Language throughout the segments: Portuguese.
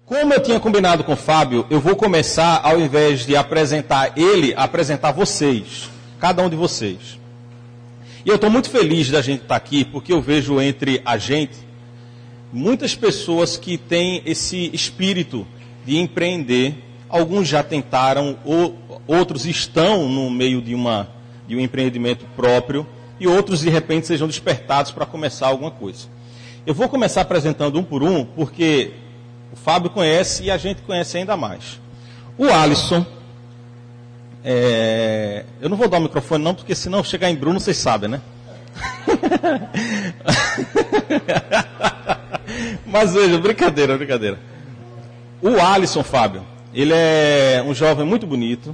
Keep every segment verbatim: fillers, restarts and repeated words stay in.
Como eu tinha combinado com o Fábio, eu vou começar, ao invés de apresentar ele, apresentar vocês, cada um de vocês. E eu estou muito feliz da gente estar aqui, porque eu vejo entre a gente muitas pessoas que têm esse espírito de empreender. Alguns já tentaram, ou, outros estão no meio de, uma, de um empreendimento próprio, e outros de repente sejam despertados para começar alguma coisa. Eu vou começar apresentando um por um, porque o Fábio conhece e a gente conhece ainda mais. O Alisson, é... eu não vou dar o microfone não, porque senão chegar em Bruno, vocês sabem, né? Mas veja, brincadeira, brincadeira. O Alisson, Fábio, ele é um jovem muito bonito.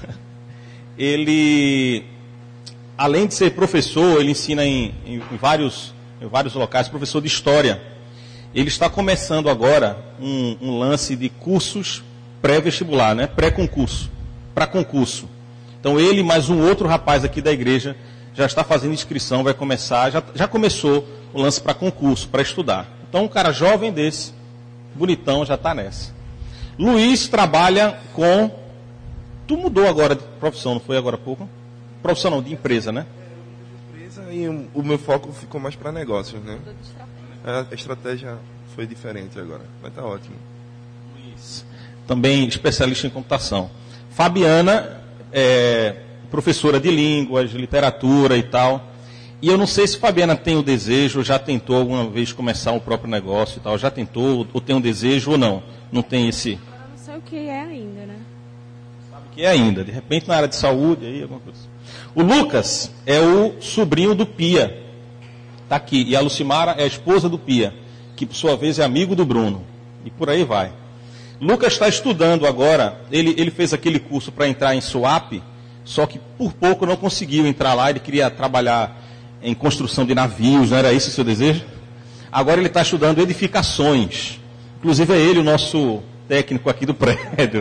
Ele, além de ser professor, ele ensina em, em, em, vários, em vários locais, professor de história. Ele está começando agora um, um lance de cursos pré-vestibular, né? Pré-concurso, para concurso. Então ele mais um outro rapaz aqui da igreja já está fazendo inscrição, vai começar, já, já começou o lance para concurso, para estudar. Então um cara jovem desse, bonitão, já está nessa. Luiz trabalha com... Tu mudou agora de profissão, não foi agora há pouco? Profissão não, de empresa, né? É, empresa e o meu foco ficou mais para negócios, né? A estratégia foi diferente agora, mas tá ótimo. Luiz, também especialista em computação. Fabiana, é, professora de línguas, literatura e tal. E eu não sei se Fabiana tem o desejo, já tentou alguma vez começar um próprio negócio e tal, já tentou, ou tem um desejo ou não. Não tem esse... Eu não sei o que é ainda, né? Sabe o que é ainda, de repente na área de saúde, aí alguma coisa. O Lucas é o sobrinho do Pia. Está aqui. E a Lucimara é a esposa do Pia, que por sua vez é amigo do Bruno. E por aí vai. Lucas está estudando agora, ele, ele fez aquele curso para entrar em SWAP, só que por pouco não conseguiu entrar lá, ele queria trabalhar em construção de navios, não era esse o seu desejo? Agora ele está estudando edificações. Inclusive é ele o nosso técnico aqui do prédio.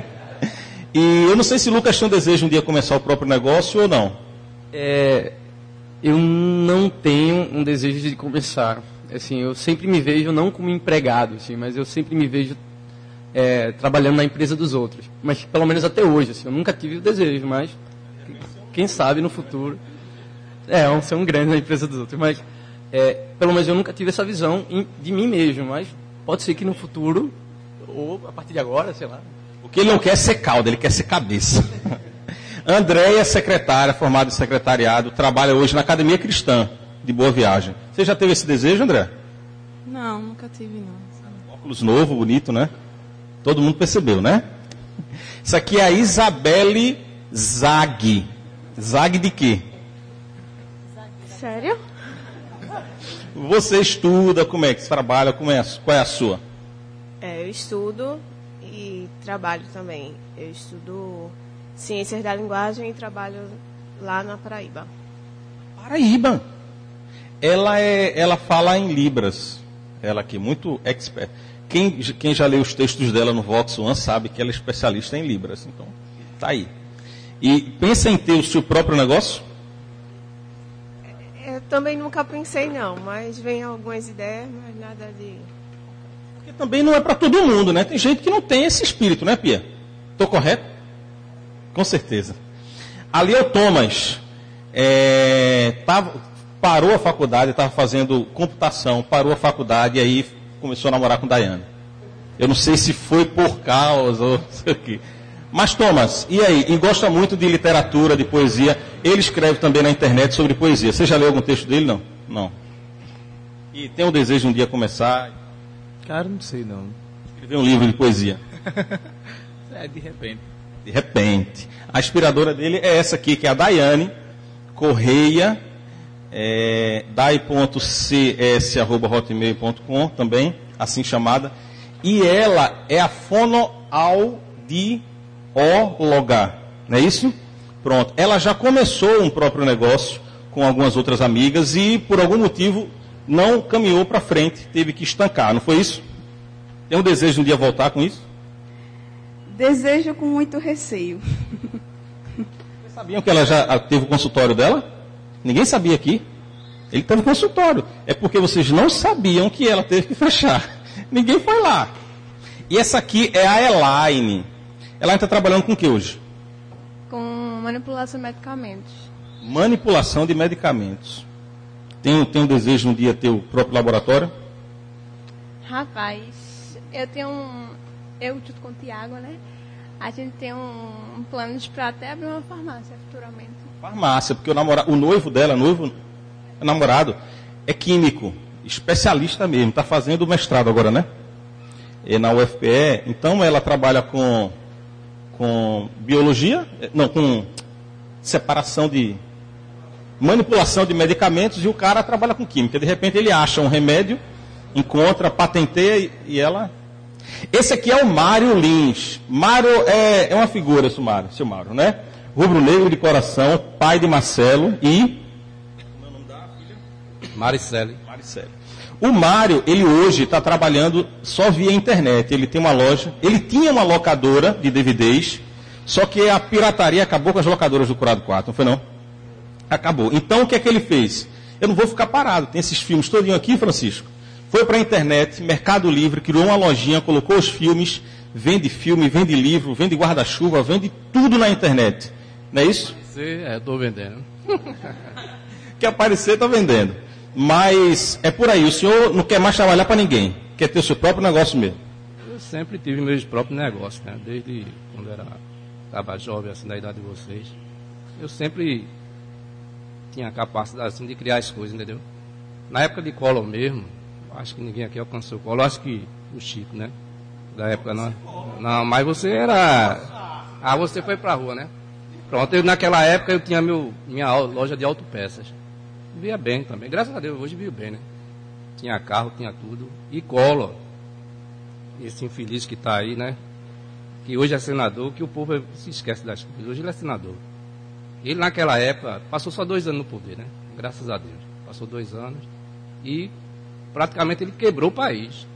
E eu não sei se Lucas tem um desejo um dia começar o próprio negócio ou não. É... Eu não tenho um desejo de começar. Assim, eu sempre me vejo não como empregado, assim, mas eu sempre me vejo é, trabalhando na empresa dos outros. Mas pelo menos até hoje, assim, eu nunca tive o desejo, mas quem sabe no futuro é um ser um grande na empresa dos outros. Mas é, pelo menos eu nunca tive essa visão de mim mesmo. Mas pode ser que no futuro ou a partir de agora, sei lá. O que ele não quer é ser cauda, ele quer ser cabeça. Andréia, secretária, formada em secretariado, trabalha hoje na Academia Cristã de Boa Viagem. Você já teve esse desejo, André? Não, nunca tive, não. Óculos novo, bonito, né? Todo mundo percebeu, né? Isso aqui é a Isabelle Zag. Zag de quê? Sério? Você estuda, como é que você trabalha, como é, qual é a sua? É, eu estudo e trabalho também. Eu estudo... Ciências da Linguagem e trabalho lá na Paraíba. Paraíba? Ela, é, ela fala em Libras. Ela aqui, muito expert. Quem, quem já leu os textos dela no Vox One sabe que ela é especialista em Libras. Então, tá aí. E pensa em ter o seu próprio negócio? Eu também nunca pensei não, mas vem algumas ideias, mas nada de... Porque também não é para todo mundo, né? Tem gente que não tem esse espírito, né, Pia? Estou correto? Com certeza. Ali é o Thomas. É, tava, parou a faculdade, estava fazendo computação, parou a faculdade e aí começou a namorar com Daiane. Eu não sei se foi por causa ou não sei o quê. Mas Thomas, e aí? E gosta muito de literatura, de poesia. Ele escreve também na internet sobre poesia. Você já leu algum texto dele? Não? Não. E tem um desejo de um dia começar? Cara, não sei não. Escrever um livro de poesia. É, de repente. De repente. A inspiradora dele é essa aqui, que é a Daiane Correia, é, dai ponto c s arroba hotmail ponto com, também, assim chamada. E ela é a fonoaudióloga, não é isso? Pronto. Ela já começou um próprio negócio com algumas outras amigas e, por algum motivo, não caminhou para frente, teve que estancar, não foi isso? Tem um desejo de um dia voltar com isso? Desejo com muito receio. Vocês sabiam que ela já teve o consultório dela? Ninguém sabia aqui. Ele teve consultório. É porque vocês não sabiam que ela teve que fechar. Ninguém foi lá. E essa aqui é a Elaine. Elaine está trabalhando com o que hoje? Com manipulação de medicamentos. Manipulação de medicamentos. Tem, tem um desejo um dia ter o próprio laboratório? Rapaz, eu tenho um... Eu junto com o Tiago, né? A gente tem um, um plano para até abrir uma farmácia futuramente. Farmácia, porque o, namora, o noivo dela, noivo, namorado, é químico, especialista mesmo, está fazendo mestrado agora, né? E na U F P E, então ela trabalha com, com biologia, não, com separação de manipulação de medicamentos, e o cara trabalha com química. De repente ele acha um remédio, encontra, patenteia e, e ela... Esse aqui é o Mário Lins. Mário é, é uma figura, seu Mário, seu Mário, né? Rubro-negro de coração, pai de Marcelo e... Como é o nome da filha? Maricele. Maricele. O Mário, ele hoje está trabalhando só via internet. Ele tem uma loja, ele tinha uma locadora de D V Ds, só que a pirataria acabou com as locadoras do Curado quatro, não foi não? Acabou. Então o que é que ele fez? Eu não vou ficar parado, tem esses filmes todinho aqui, Francisco. Foi para a internet, Mercado Livre, criou uma lojinha, colocou os filmes, vende filme, vende livro, vende guarda-chuva, vende tudo na internet. Não é isso? Sim, é, estou vendendo. Quer aparecer, está vendendo. Mas é por aí, o senhor não quer mais trabalhar para ninguém, quer ter o seu próprio negócio mesmo. Eu sempre tive meus próprios negócios, né? Desde quando era estava jovem, assim, da idade de vocês. Eu sempre tinha a capacidade assim, de criar as coisas, entendeu? Na época de Collor mesmo, acho que ninguém aqui alcançou o Collor, acho que o Chico, né? Da época não. Não, mas você era. Ah, você foi pra rua, né? Pronto, eu, naquela época eu tinha meu, minha loja de autopeças. Vivia bem também, graças a Deus, hoje vivo bem, né? Tinha carro, tinha tudo. E Collor, esse infeliz que está aí, né? Que hoje é senador, que o povo se esquece das coisas. Hoje ele é senador. Ele naquela época passou só dois anos no poder, né? Graças a Deus. Passou dois anos e praticamente ele quebrou o país.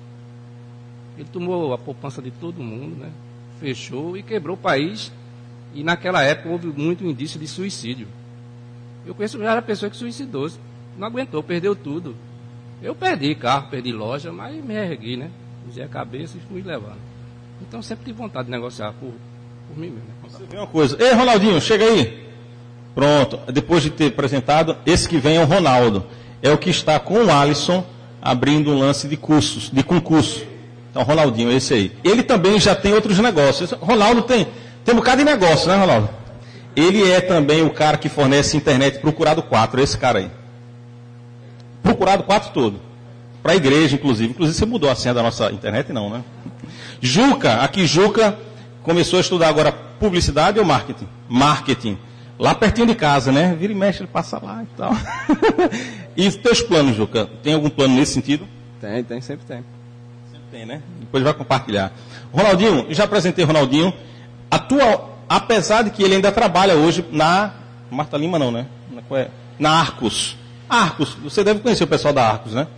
Ele tomou a poupança de todo mundo, né? Fechou e quebrou o país. E naquela época houve muito indício de suicídio. Eu conheço já a pessoa que suicidou, não aguentou, perdeu tudo. Eu perdi carro, perdi loja, mas me ergui, né? Usei a cabeça e fui levando. Então sempre tive vontade de negociar por, por mim mesmo. Né? Você vê uma coisa. Ei, Ronaldinho, chega aí. Pronto. Depois de ter apresentado, esse que vem é o Ronaldo. É o que está com o Alisson abrindo um lance de cursos, de concurso. Então, Ronaldinho, esse aí. Ele também já tem outros negócios. Ronaldo tem, tem um bocado de negócio, né, Ronaldo? Ele é também o cara que fornece internet Procurado quatro, esse cara aí. Procurado quatro todo. Para a igreja, inclusive. Inclusive, você mudou a senha da nossa internet, não, né? Juca, aqui Juca começou a estudar agora publicidade ou marketing? Marketing. Lá pertinho de casa, né? Vira e mexe, ele passa lá e tal. E os teus planos, Juca? Tem algum plano nesse sentido? Tem, tem, sempre tem. Sempre tem, né? Depois vai compartilhar. Ronaldinho, já apresentei o Ronaldinho. A tua, apesar de que ele ainda trabalha hoje na... Marta Lima não, né? Na, na Arcos. Arcos, você deve conhecer o pessoal da Arcos, né?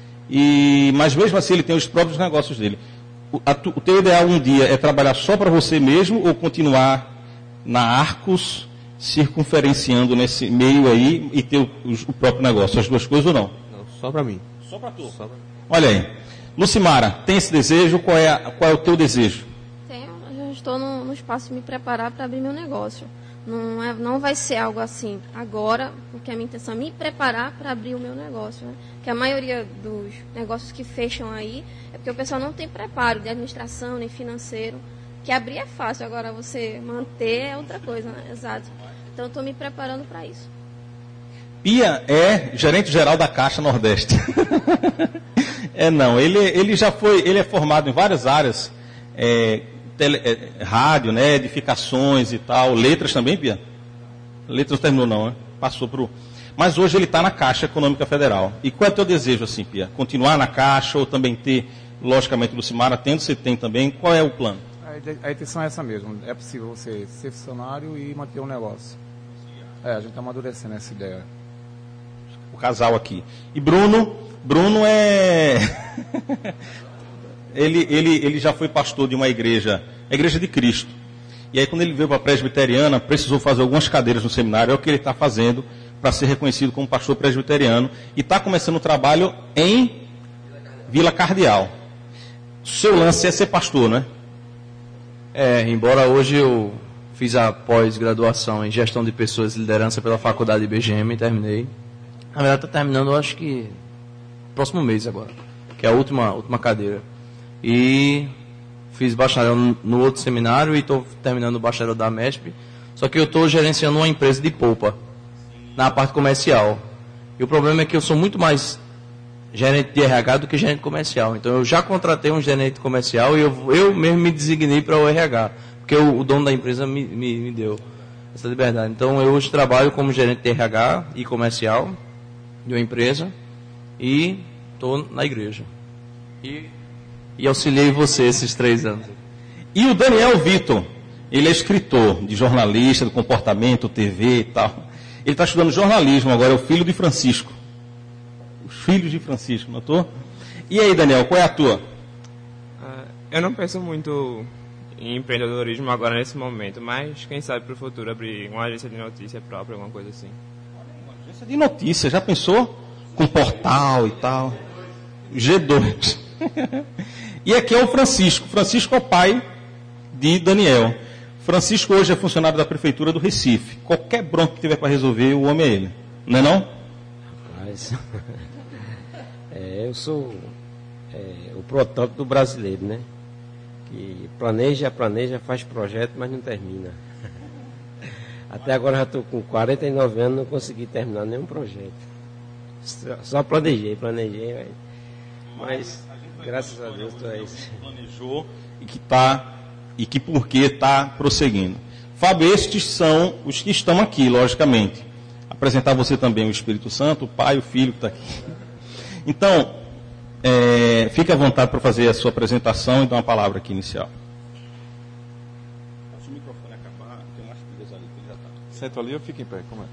E, mas mesmo assim ele tem os próprios negócios dele. O, a, o teu ideal um dia é trabalhar só para você mesmo ou continuar na Arcos, circunferenciando nesse meio aí e ter o, o próprio negócio? As duas coisas ou não? Não, só para mim. Só para tu? Só pra mim. Olha aí. Lucimara, tem esse desejo? Qual é, a, qual é o teu desejo? Tenho. Eu já estou no, no espaço de me preparar para abrir meu negócio. Não, é, não vai ser algo assim agora, porque a minha intenção é me preparar para abrir o meu negócio. Né? Porque a maioria dos negócios que fecham aí é porque o pessoal não tem preparo de administração nem financeiro. Que abrir é fácil, agora você manter é outra coisa, né? Exato. Então eu estou me preparando para isso. Pia é gerente geral da Caixa Nordeste. É não, ele, ele já foi, ele é formado em várias áreas. É, Tele, é, rádio, né, edificações e tal, letras também, Pia? Letras não terminou não, né? Passou pro... Mas hoje ele está na Caixa Econômica Federal. E qual é o teu desejo assim, Pia? Continuar na Caixa ou também ter, logicamente, Lucimara, tendo, você tem também, qual é o plano? A, a intenção é essa mesmo, é possível você ser funcionário e manter um negócio. É, a gente está amadurecendo essa ideia. O casal aqui. E Bruno, Bruno é... Ele, ele, ele já foi pastor de uma igreja, a Igreja de Cristo. E aí, quando ele veio para a presbiteriana, precisou fazer algumas cadeiras no seminário. É o que ele está fazendo para ser reconhecido como pastor presbiteriano. E está começando o trabalho em Vila Cardeal. seu lance é ser pastor, não é? É, embora hoje eu fiz a pós-graduação em gestão de pessoas e liderança pela faculdade I B G M e terminei. Na verdade, está terminando, eu acho que próximo mês agora, que é a última, última cadeira. E fiz bacharel no, no outro seminário e estou terminando o bacharel da MESP. Só que eu estou gerenciando uma empresa de polpa, na parte comercial. E o problema é que eu sou muito mais gerente de R H do que gerente comercial. Então eu já contratei um gerente comercial e eu, eu mesmo me designei para o R H, porque o, o dono da empresa me, me, me deu essa liberdade. Então eu hoje trabalho como gerente de R H e comercial de uma empresa e estou na igreja. E, e auxiliei você esses três anos. E o Daniel Vitor, ele é escritor, de jornalista, do comportamento, T V e tal. Ele está estudando jornalismo agora, é o filho de Francisco. Os filhos de Francisco, notou? E aí, Daniel, qual é a tua? Uh, eu não penso muito em empreendedorismo agora nesse momento, mas quem sabe para o futuro abrir uma agência de notícia própria, alguma coisa assim. Uma agência de notícia, já pensou? Com portal e tal. G dois. E aqui é o Francisco. Francisco é o pai de Daniel. Francisco hoje é funcionário da Prefeitura do Recife. Qualquer bronca que tiver para resolver, o homem é ele. Não é não? Rapaz, é, eu sou é, o protótipo do brasileiro, né? Que planeja, planeja, faz projeto, mas não termina. Até agora já estou com quarenta e nove anos, não consegui terminar nenhum projeto. Só, só planejei, planejei, mas, mas graças a Deus estou aí. Planejou e que está... e que por que está prosseguindo. Fábio, estes são os que estão aqui, logicamente. Apresentar você também o Espírito Santo, o Pai, o Filho que está aqui. Então, é, fique à vontade para fazer a sua apresentação e dar uma palavra aqui inicial. Se o microfone acabar, tem umas pilhas ali que ele já está. Sento ali ou fica em pé? Como é?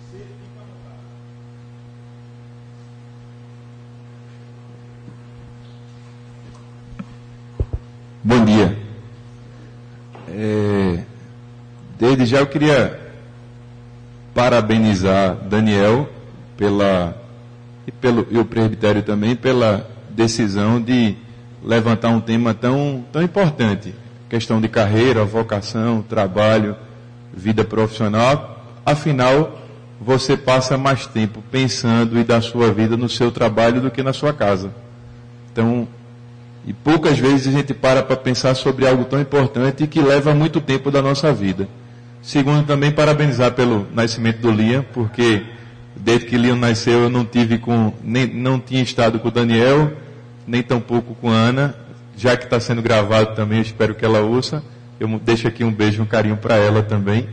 Bom dia. É, desde já eu queria parabenizar Daniel pela, e, pelo, e o presbitério também pela decisão de levantar um tema tão, tão importante, questão de carreira, vocação, trabalho, vida profissional. Afinal, você passa mais tempo pensando e da sua vida no seu trabalho do que na sua casa. Então, e poucas vezes a gente para para pensar sobre algo tão importante que leva muito tempo da nossa vida. Segundo, também parabenizar pelo nascimento do Liam, porque desde que Liam nasceu eu não tive com, nem, não tinha estado com o Daniel, nem tampouco com a Ana, já que está sendo gravado também, eu espero que ela ouça. Eu deixo aqui um beijo, um carinho para ela também.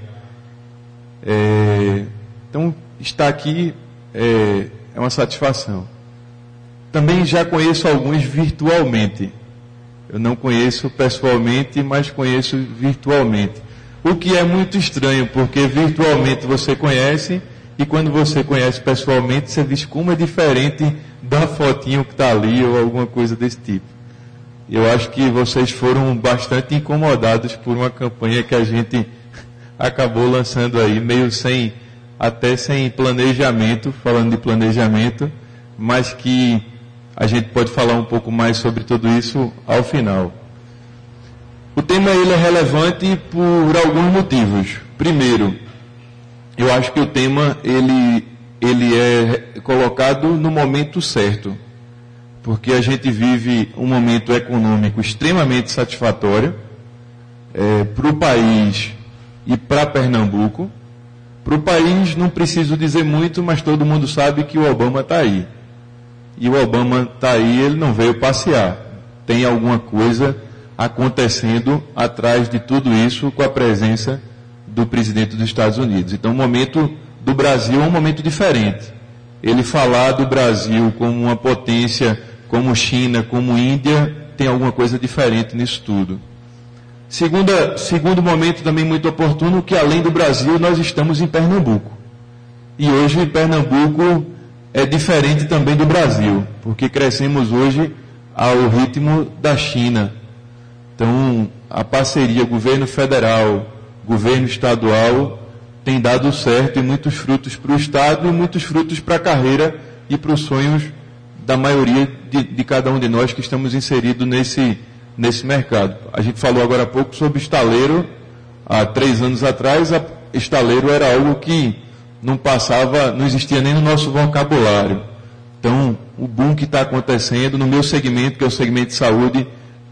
É, então, estar aqui é, é uma satisfação. Também já conheço alguns virtualmente. Eu não conheço pessoalmente, mas conheço virtualmente. O que é muito estranho, porque virtualmente você conhece, e quando você conhece pessoalmente, você diz como é diferente da fotinho que está ali, ou alguma coisa desse tipo. Eu acho que vocês foram bastante incomodados por uma campanha que a gente acabou lançando aí, meio sem, até sem planejamento, falando de planejamento, mas que a gente pode falar um pouco mais sobre tudo isso ao final. O tema ele é relevante por alguns motivos. Primeiro, eu acho que o tema ele, ele é colocado no momento certo, porque a gente vive um momento econômico extremamente satisfatório é, para o país e para Pernambuco. Para o país não preciso dizer muito, mas todo mundo sabe que o Obama está aí. E o Obama está aí, ele não veio passear. Tem alguma coisa acontecendo atrás de tudo isso com a presença do presidente dos Estados Unidos. Então o momento do Brasil é um momento diferente. Ele falar do Brasil como uma potência, como China, como Índia, tem alguma coisa diferente nisso tudo. Segunda, segundo momento também muito oportuno, que além do Brasil nós estamos em Pernambuco. E hoje Pernambuco é diferente também do Brasil, porque crescemos hoje ao ritmo da China. Então, a parceria governo federal, governo estadual, tem dado certo e muitos frutos para o Estado e muitos frutos para a carreira e para os sonhos da maioria de, de cada um de nós que estamos inseridos nesse, nesse mercado. A gente falou agora há pouco sobre estaleiro. Há três anos atrás, a estaleiro era algo que não passava, não existia nem no nosso vocabulário. Então, o boom que está acontecendo no meu segmento, que é o segmento de saúde,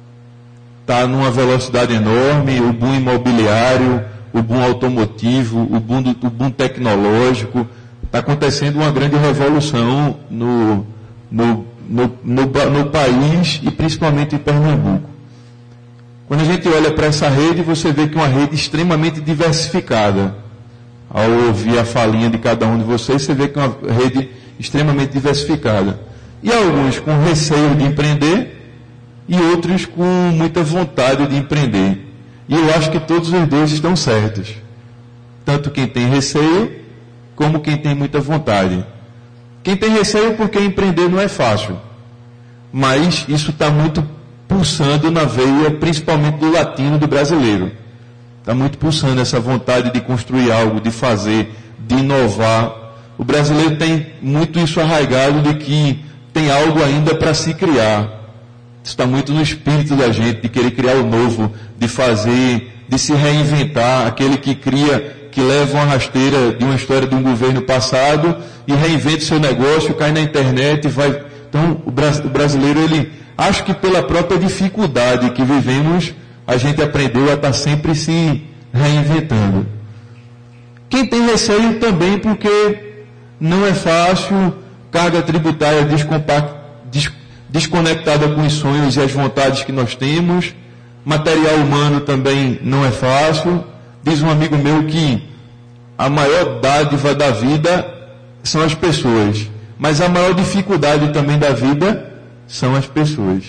está numa velocidade enorme. O boom imobiliário, o boom automotivo, o boom, do, o boom tecnológico. Está acontecendo uma grande revolução no, no, no, no, no país e principalmente em Pernambuco. Quando a gente olha para essa rede, você vê que é uma rede extremamente diversificada. Ao ouvir a falinha de cada um de vocês, você vê que é uma rede extremamente diversificada. E alguns com receio de empreender e outros com muita vontade de empreender. E eu acho que todos os dois estão certos. Tanto quem tem receio, como quem tem muita vontade. Quem tem receio porque empreender não é fácil. Mas isso está muito pulsando na veia, principalmente do latino, do brasileiro. Está muito pulsando essa vontade de construir algo, de fazer, de inovar. O brasileiro tem muito isso arraigado de que tem algo ainda para se criar. Isso está muito no espírito da gente, de querer criar o novo, de fazer, de se reinventar, aquele que cria, que leva uma rasteira de uma história de um governo passado e reinventa o seu negócio, cai na internet e vai... Então, o brasileiro, ele... Acho que pela própria dificuldade que vivemos, a gente aprendeu a estar sempre se reinventando. Quem tem receio também porque não é fácil, carga tributária descompact, des, desconectada com os sonhos e as vontades que nós temos, material humano também não é fácil. Diz um amigo meu que a maior dádiva da vida são as pessoas, mas a maior dificuldade também da vida são as pessoas.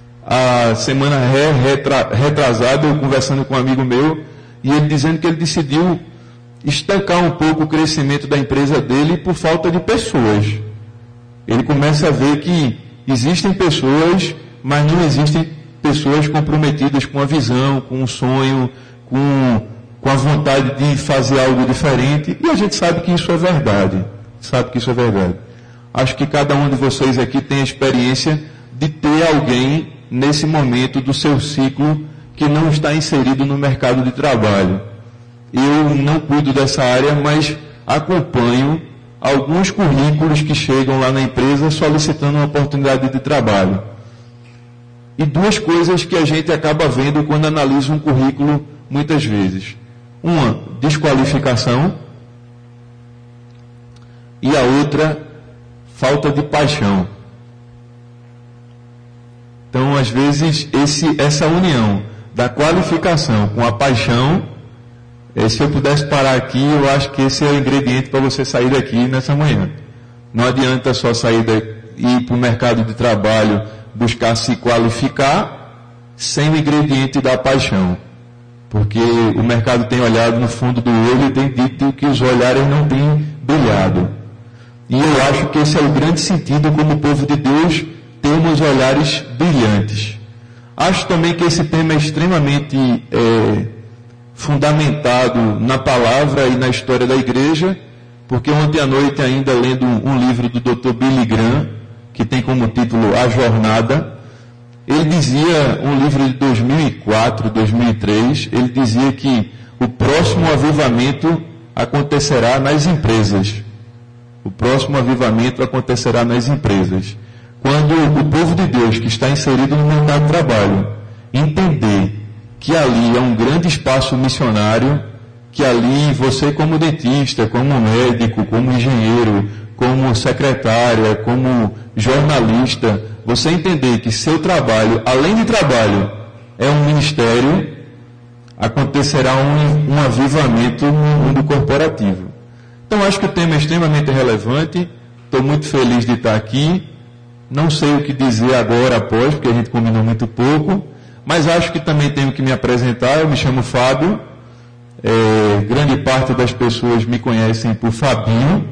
A semana re, retra, retrasada, eu conversando com um amigo meu, e ele dizendo que ele decidiu estancar um pouco o crescimento da empresa dele por falta de pessoas. Ele começa a ver que existem pessoas, mas não existem pessoas comprometidas com a visão, com o sonho, com, com a vontade de fazer algo diferente, e a gente sabe que isso é verdade. Sabe que isso é verdade. Acho que cada um de vocês aqui tem a experiência de ter alguém nesse momento do seu ciclo que não está inserido no mercado de trabalho. Eu não cuido dessa área, mas acompanho alguns currículos que chegam lá na empresa solicitando uma oportunidade de trabalho. E duas coisas que a gente acaba vendo quando analisa um currículo muitas vezes. Uma, desqualificação, e a outra, falta de paixão. Então, às vezes, esse, essa união da qualificação com a paixão, eh, se eu pudesse parar aqui, eu acho que esse é o ingrediente para você sair daqui nessa manhã. Não adianta só sair daqui, ir para o mercado de trabalho, buscar se qualificar, sem o ingrediente da paixão. Porque o mercado tem olhado no fundo do olho e tem dito que os olhares não têm brilhado. E eu acho que esse é o grande sentido como povo de Deus, termos olhares brilhantes. Acho também que esse tema é extremamente é, fundamentado na palavra e na história da igreja, porque ontem à noite, ainda lendo um, um livro do doutor Billy Graham, que tem como título A Jornada, ele dizia, um livro de dois mil e quatro, dois mil e três, ele dizia que o próximo avivamento acontecerá nas empresas. O próximo avivamento acontecerá nas empresas. Quando o povo de Deus que está inserido no mercado de trabalho entender que ali é um grande espaço missionário, que ali você como dentista, como médico, como engenheiro, como secretária, como jornalista, você entender que seu trabalho, além de trabalho, é um ministério, acontecerá um, um avivamento no mundo corporativo. Então, acho que o tema é extremamente relevante. Estou muito feliz de estar aqui. Não sei o que dizer agora após, porque a gente combinou muito pouco. Mas acho que também tenho que me apresentar. Eu me chamo Fábio. É, grande parte das pessoas me conhecem por Fabinho,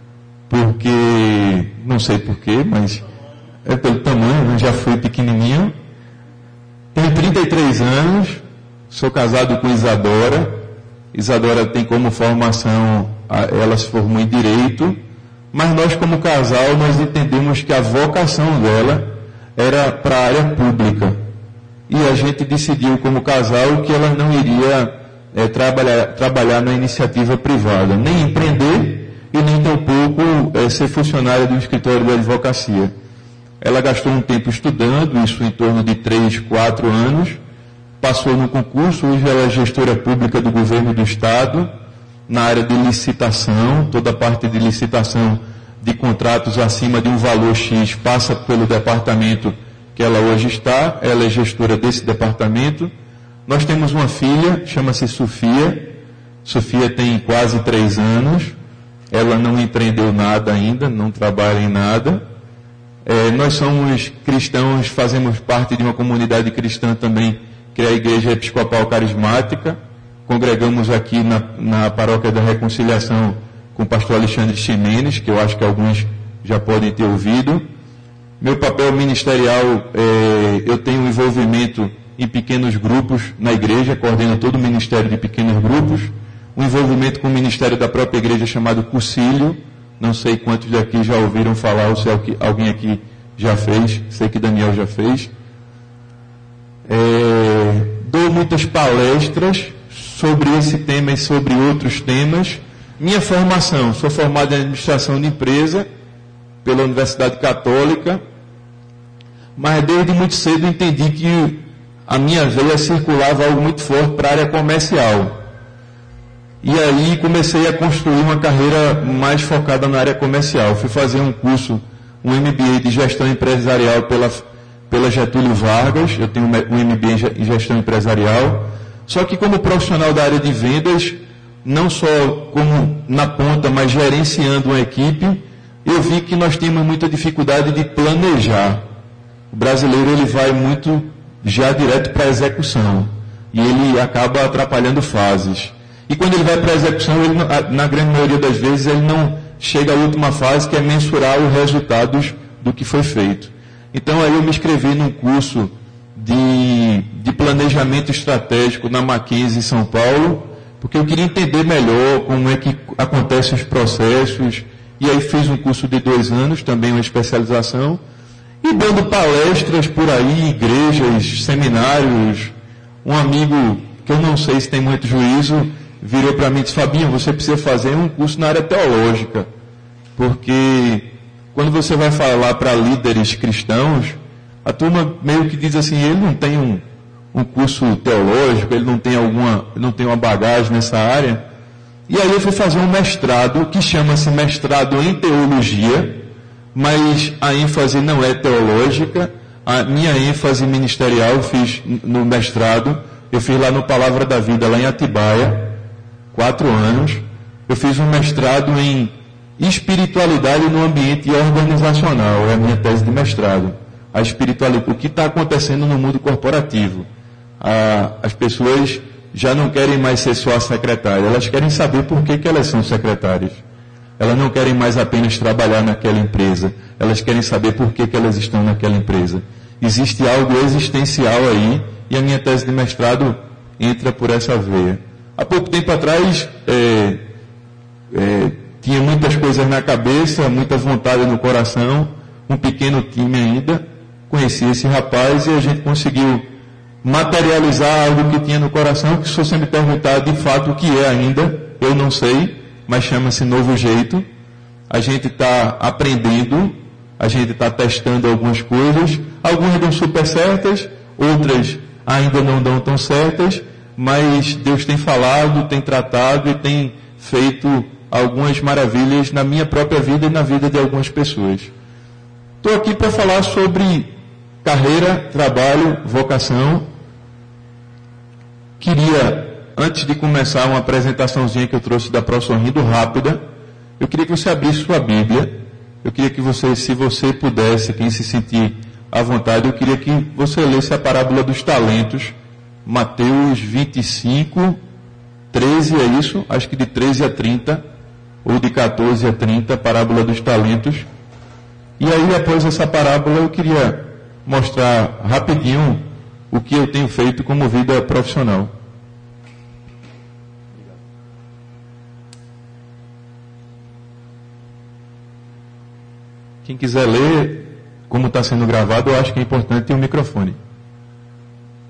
porque, não sei porquê, mas é pelo tamanho, né? Já fui pequenininho. Tenho trinta e três anos. Sou casado com Isadora. Isadora tem como formação, ela se formou em Direito, mas nós como casal, nós entendemos que a vocação dela era para a área pública. e a gente decidiu como casal que ela não iria é, trabalhar, trabalhar na iniciativa privada, nem empreender e nem tampouco é, ser funcionária do escritório de advocacia. Ela gastou um tempo estudando, isso em torno de três, quatro anos, passou no concurso, hoje ela é gestora pública do governo do Estado, na área de licitação, toda a parte de licitação de contratos acima de um valor X passa pelo departamento que ela hoje está, ela é gestora desse departamento. Nós temos uma filha, chama-se Sofia, Sofia tem quase três anos, ela não empreendeu nada ainda, não trabalha em nada. É, nós somos cristãos, fazemos parte de uma comunidade cristã também, que é a Igreja Episcopal Carismática. Congregamos aqui na, na Paróquia da Reconciliação com o pastor Alexandre Ximenes, que eu acho que alguns já podem ter ouvido. Meu papel ministerial, é, eu tenho envolvimento em pequenos grupos na igreja, coordeno todo o ministério de pequenos grupos, um envolvimento com o ministério da própria igreja chamado Cursilho, não sei quantos daqui já ouviram falar, ou se alguém aqui já fez, sei que Daniel já fez. É, dou muitas palestras sobre esse tema e sobre outros temas. Minha formação, sou formado em administração de empresa pela Universidade Católica, mas desde muito cedo entendi que a minha veia circulava algo muito forte para a área comercial. E aí comecei a construir uma carreira mais focada na área comercial. Fui fazer um curso, um M B A de gestão empresarial pela, pela Getúlio Vargas, eu tenho um M B A em gestão empresarial, só que como profissional da área de vendas, não só como na ponta, mas gerenciando uma equipe, eu vi que nós temos muita dificuldade de planejar. O brasileiro ele vai muito já direto para a execução, e ele acaba atrapalhando fases. E quando ele vai para a execução, ele, na grande maioria das vezes, ele não chega à última fase, que é mensurar os resultados do que foi feito. Então, aí eu me inscrevi num curso de, de planejamento estratégico na Mackenzie, em São Paulo, porque eu queria entender melhor como é que acontecem os processos, e aí fiz um curso de dois anos, também uma especialização, e dando palestras por aí, igrejas, seminários. Um amigo, que eu não sei se tem muito juízo, virou para mim e disse: Fabinho, você precisa fazer um curso na área teológica, porque quando você vai falar para líderes cristãos, a turma meio que diz assim, ele não tem um, um curso teológico, ele não tem alguma, não tem uma bagagem nessa área. E aí eu fui fazer um mestrado, que chama-se mestrado em teologia, mas a ênfase não é teológica. A minha ênfase ministerial eu fiz no mestrado, eu fiz lá no Palavra da Vida, lá em Atibaia, quatro anos. Eu fiz um mestrado em espiritualidade no ambiente organizacional, é a minha tese de mestrado. A espiritualidade, o que está acontecendo no mundo corporativo. A, as pessoas já não querem mais ser só a secretária, elas querem saber por que, que elas são secretárias. Elas não querem mais apenas trabalhar naquela empresa, elas querem saber por que, que elas estão naquela empresa. Existe algo existencial aí, e a minha tese de mestrado entra por essa veia. Há pouco tempo atrás, é, é, tinha muitas coisas na cabeça, muita vontade no coração, um pequeno time ainda, conheci esse rapaz e a gente conseguiu materializar algo que tinha no coração, que se você me perguntar de fato o que é ainda, eu não sei, mas chama-se Novo Jeito. A gente está aprendendo, a gente está testando algumas coisas, algumas dão super certas, outras ainda não dão tão certas, mas Deus tem falado, tem tratado e tem feito algumas maravilhas na minha própria vida e na vida de algumas pessoas. Estou aqui para falar sobre carreira, trabalho, vocação. Queria, antes de começar uma apresentaçãozinha que eu trouxe da ProSorrindo rápida, eu queria que você abrisse sua Bíblia. Eu queria que você, se você pudesse, quem se sentir à vontade, eu queria que você lesse a parábola dos talentos, Mateus vinte e cinco, treze, é isso? Acho que de treze a trinta, ou de quatorze a trinta, parábola dos talentos. E aí, após essa parábola, eu queria mostrar rapidinho o que eu tenho feito como vida profissional. Quem quiser ler, como está sendo gravado, eu acho que é importante ter um microfone.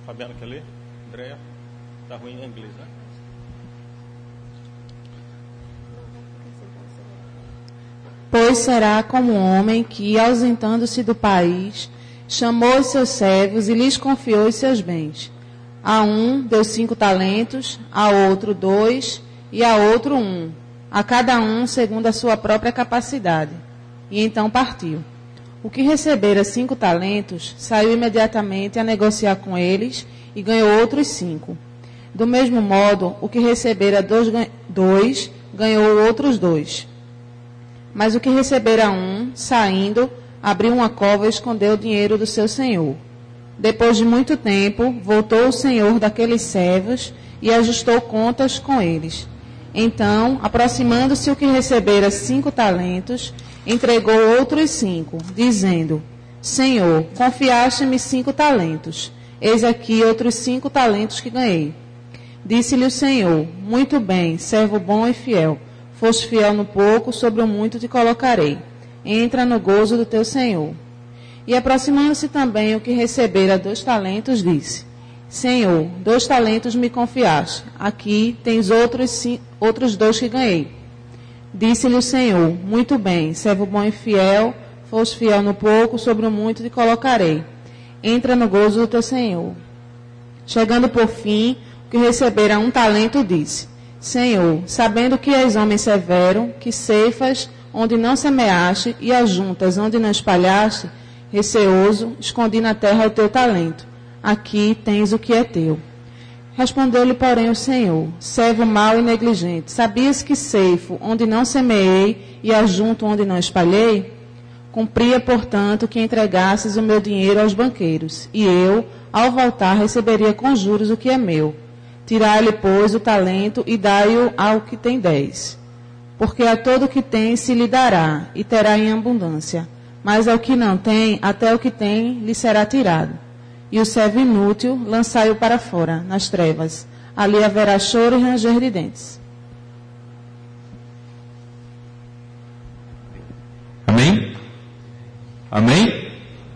Fabiana quer ler? Andréia? Está ruim em inglês, né? Pois será como um homem que, ausentando-se do país, chamou os seus servos e lhes confiou os seus bens. A um deu cinco talentos, a outro dois e a outro um, a cada um segundo a sua própria capacidade. E então partiu. O que recebera cinco talentos saiu imediatamente a negociar com eles e ganhou outros cinco. Do mesmo modo, o que recebera dois, dois ganhou outros dois. Mas o que recebera um, saindo, abriu uma cova e escondeu o dinheiro do seu senhor. Depois de muito tempo, voltou o senhor daqueles servos e ajustou contas com eles. Então, aproximando-se o que recebera cinco talentos, entregou outros cinco, dizendo: Senhor, confiaste-me cinco talentos. Eis aqui outros cinco talentos que ganhei. Disse-lhe o Senhor: Muito bem, servo bom e fiel. Foste fiel no pouco, sobre o muito te colocarei. Entra no gozo do teu Senhor. E aproximando-se também o que recebera dois talentos, disse: Senhor, dois talentos me confiaste. Aqui tens outros, outros dois que ganhei. Disse-lhe o Senhor: Muito bem, servo bom e fiel. Foste fiel no pouco, sobre o muito te colocarei. Entra no gozo do teu Senhor. Chegando por fim, o que recebera um talento, disse: Senhor, sabendo que és homem severo, que ceifas onde não semeaste e ajuntas onde não espalhaste, receoso, escondi na terra o teu talento. Aqui tens o que é teu. Respondeu-lhe, porém, o Senhor: Servo mau e negligente, sabias que ceifo onde não semeei e ajunto onde não espalhei? Cumpria, portanto, que entregasses o meu dinheiro aos banqueiros, e eu, ao voltar, receberia com juros o que é meu. Tirai-lhe, pois, o talento e dai-o ao que tem dez. Porque a todo que tem se lhe dará, e terá em abundância. Mas ao que não tem, até o que tem lhe será tirado. E o servo inútil, lançai-o para fora, nas trevas. Ali haverá choro e ranger de dentes. Amém? Amém?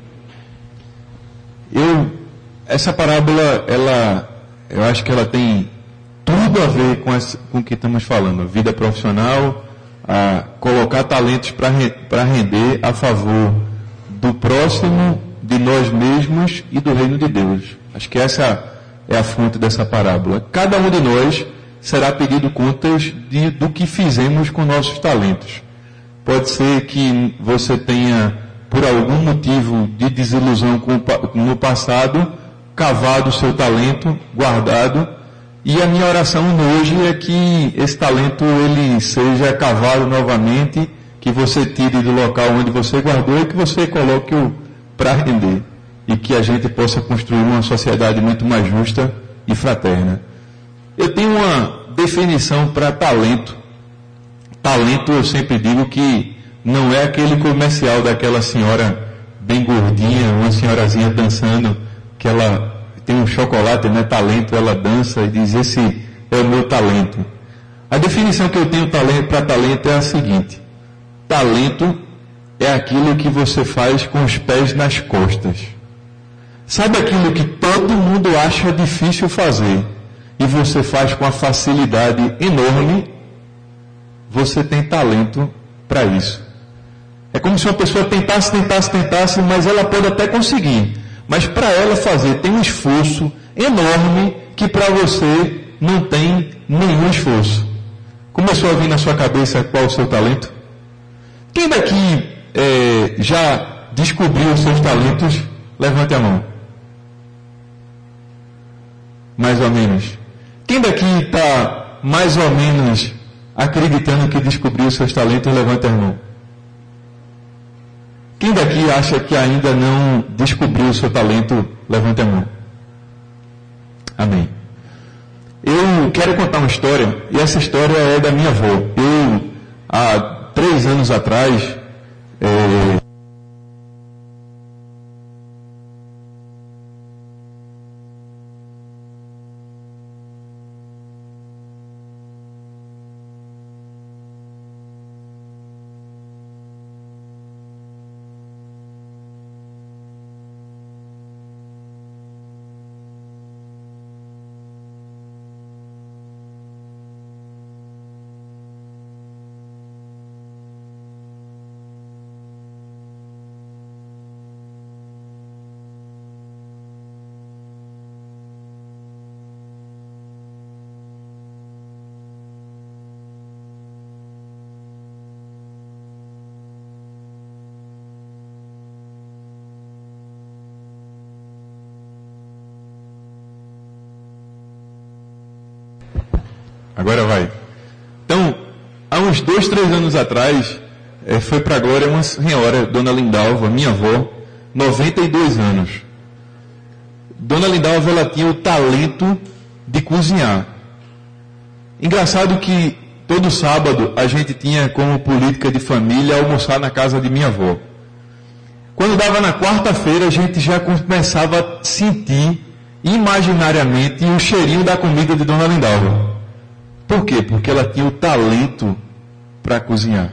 Eu, essa parábola, ela... eu acho que ela tem tudo a ver com, essa, com o que estamos falando. Vida profissional, a colocar talentos para render a favor do próximo, de nós mesmos e do reino de Deus. Acho que essa é a fonte dessa parábola. Cada um de nós será pedido contas de, do que fizemos com nossos talentos. Pode ser que você tenha, por algum motivo de desilusão com, no passado, cavado o seu talento, guardado, e a minha oração hoje é que esse talento ele seja cavado novamente, que você tire do local onde você guardou e que você coloque-o para render, e que a gente possa construir uma sociedade muito mais justa e fraterna. Eu tenho uma definição para talento. Talento, eu sempre digo que não é aquele comercial daquela senhora bem gordinha, uma senhorazinha dançando, que ela tem um chocolate, né, talento, ela dança e diz: esse é o meu talento. A definição que eu tenho para talento é a seguinte: talento é aquilo que você faz com os pés nas costas. Sabe aquilo que todo mundo acha difícil fazer e você faz com a facilidade enorme? Você tem talento para isso. É como se uma pessoa tentasse, tentasse, tentasse, mas ela pode até conseguir. Mas para ela fazer tem um esforço enorme que para você não tem nenhum esforço. Começou a vir na sua cabeça qual o seu talento? Quem daqui é, já descobriu os seus talentos? Levante a mão. Mais ou menos. Quem daqui está mais ou menos acreditando que descobriu os seus talentos? Levante a mão. Quem daqui acha que ainda não descobriu o seu talento? Levante a mão. Amém. Eu quero contar uma história, e essa história é da minha avó. Eu, há três anos atrás, é, Agora vai. Então, há uns dois, três anos atrás, é, foi para a glória uma senhora, Dona Lindalva, minha avó, noventa e dois anos. Dona Lindalva, ela tinha o talento de cozinhar. Engraçado que todo sábado a gente tinha como política de família almoçar na casa de minha avó. Quando dava na quarta-feira, a gente já começava a sentir imaginariamente o cheirinho da comida de Dona Lindalva. Por quê? Porque ela tinha o talento para cozinhar.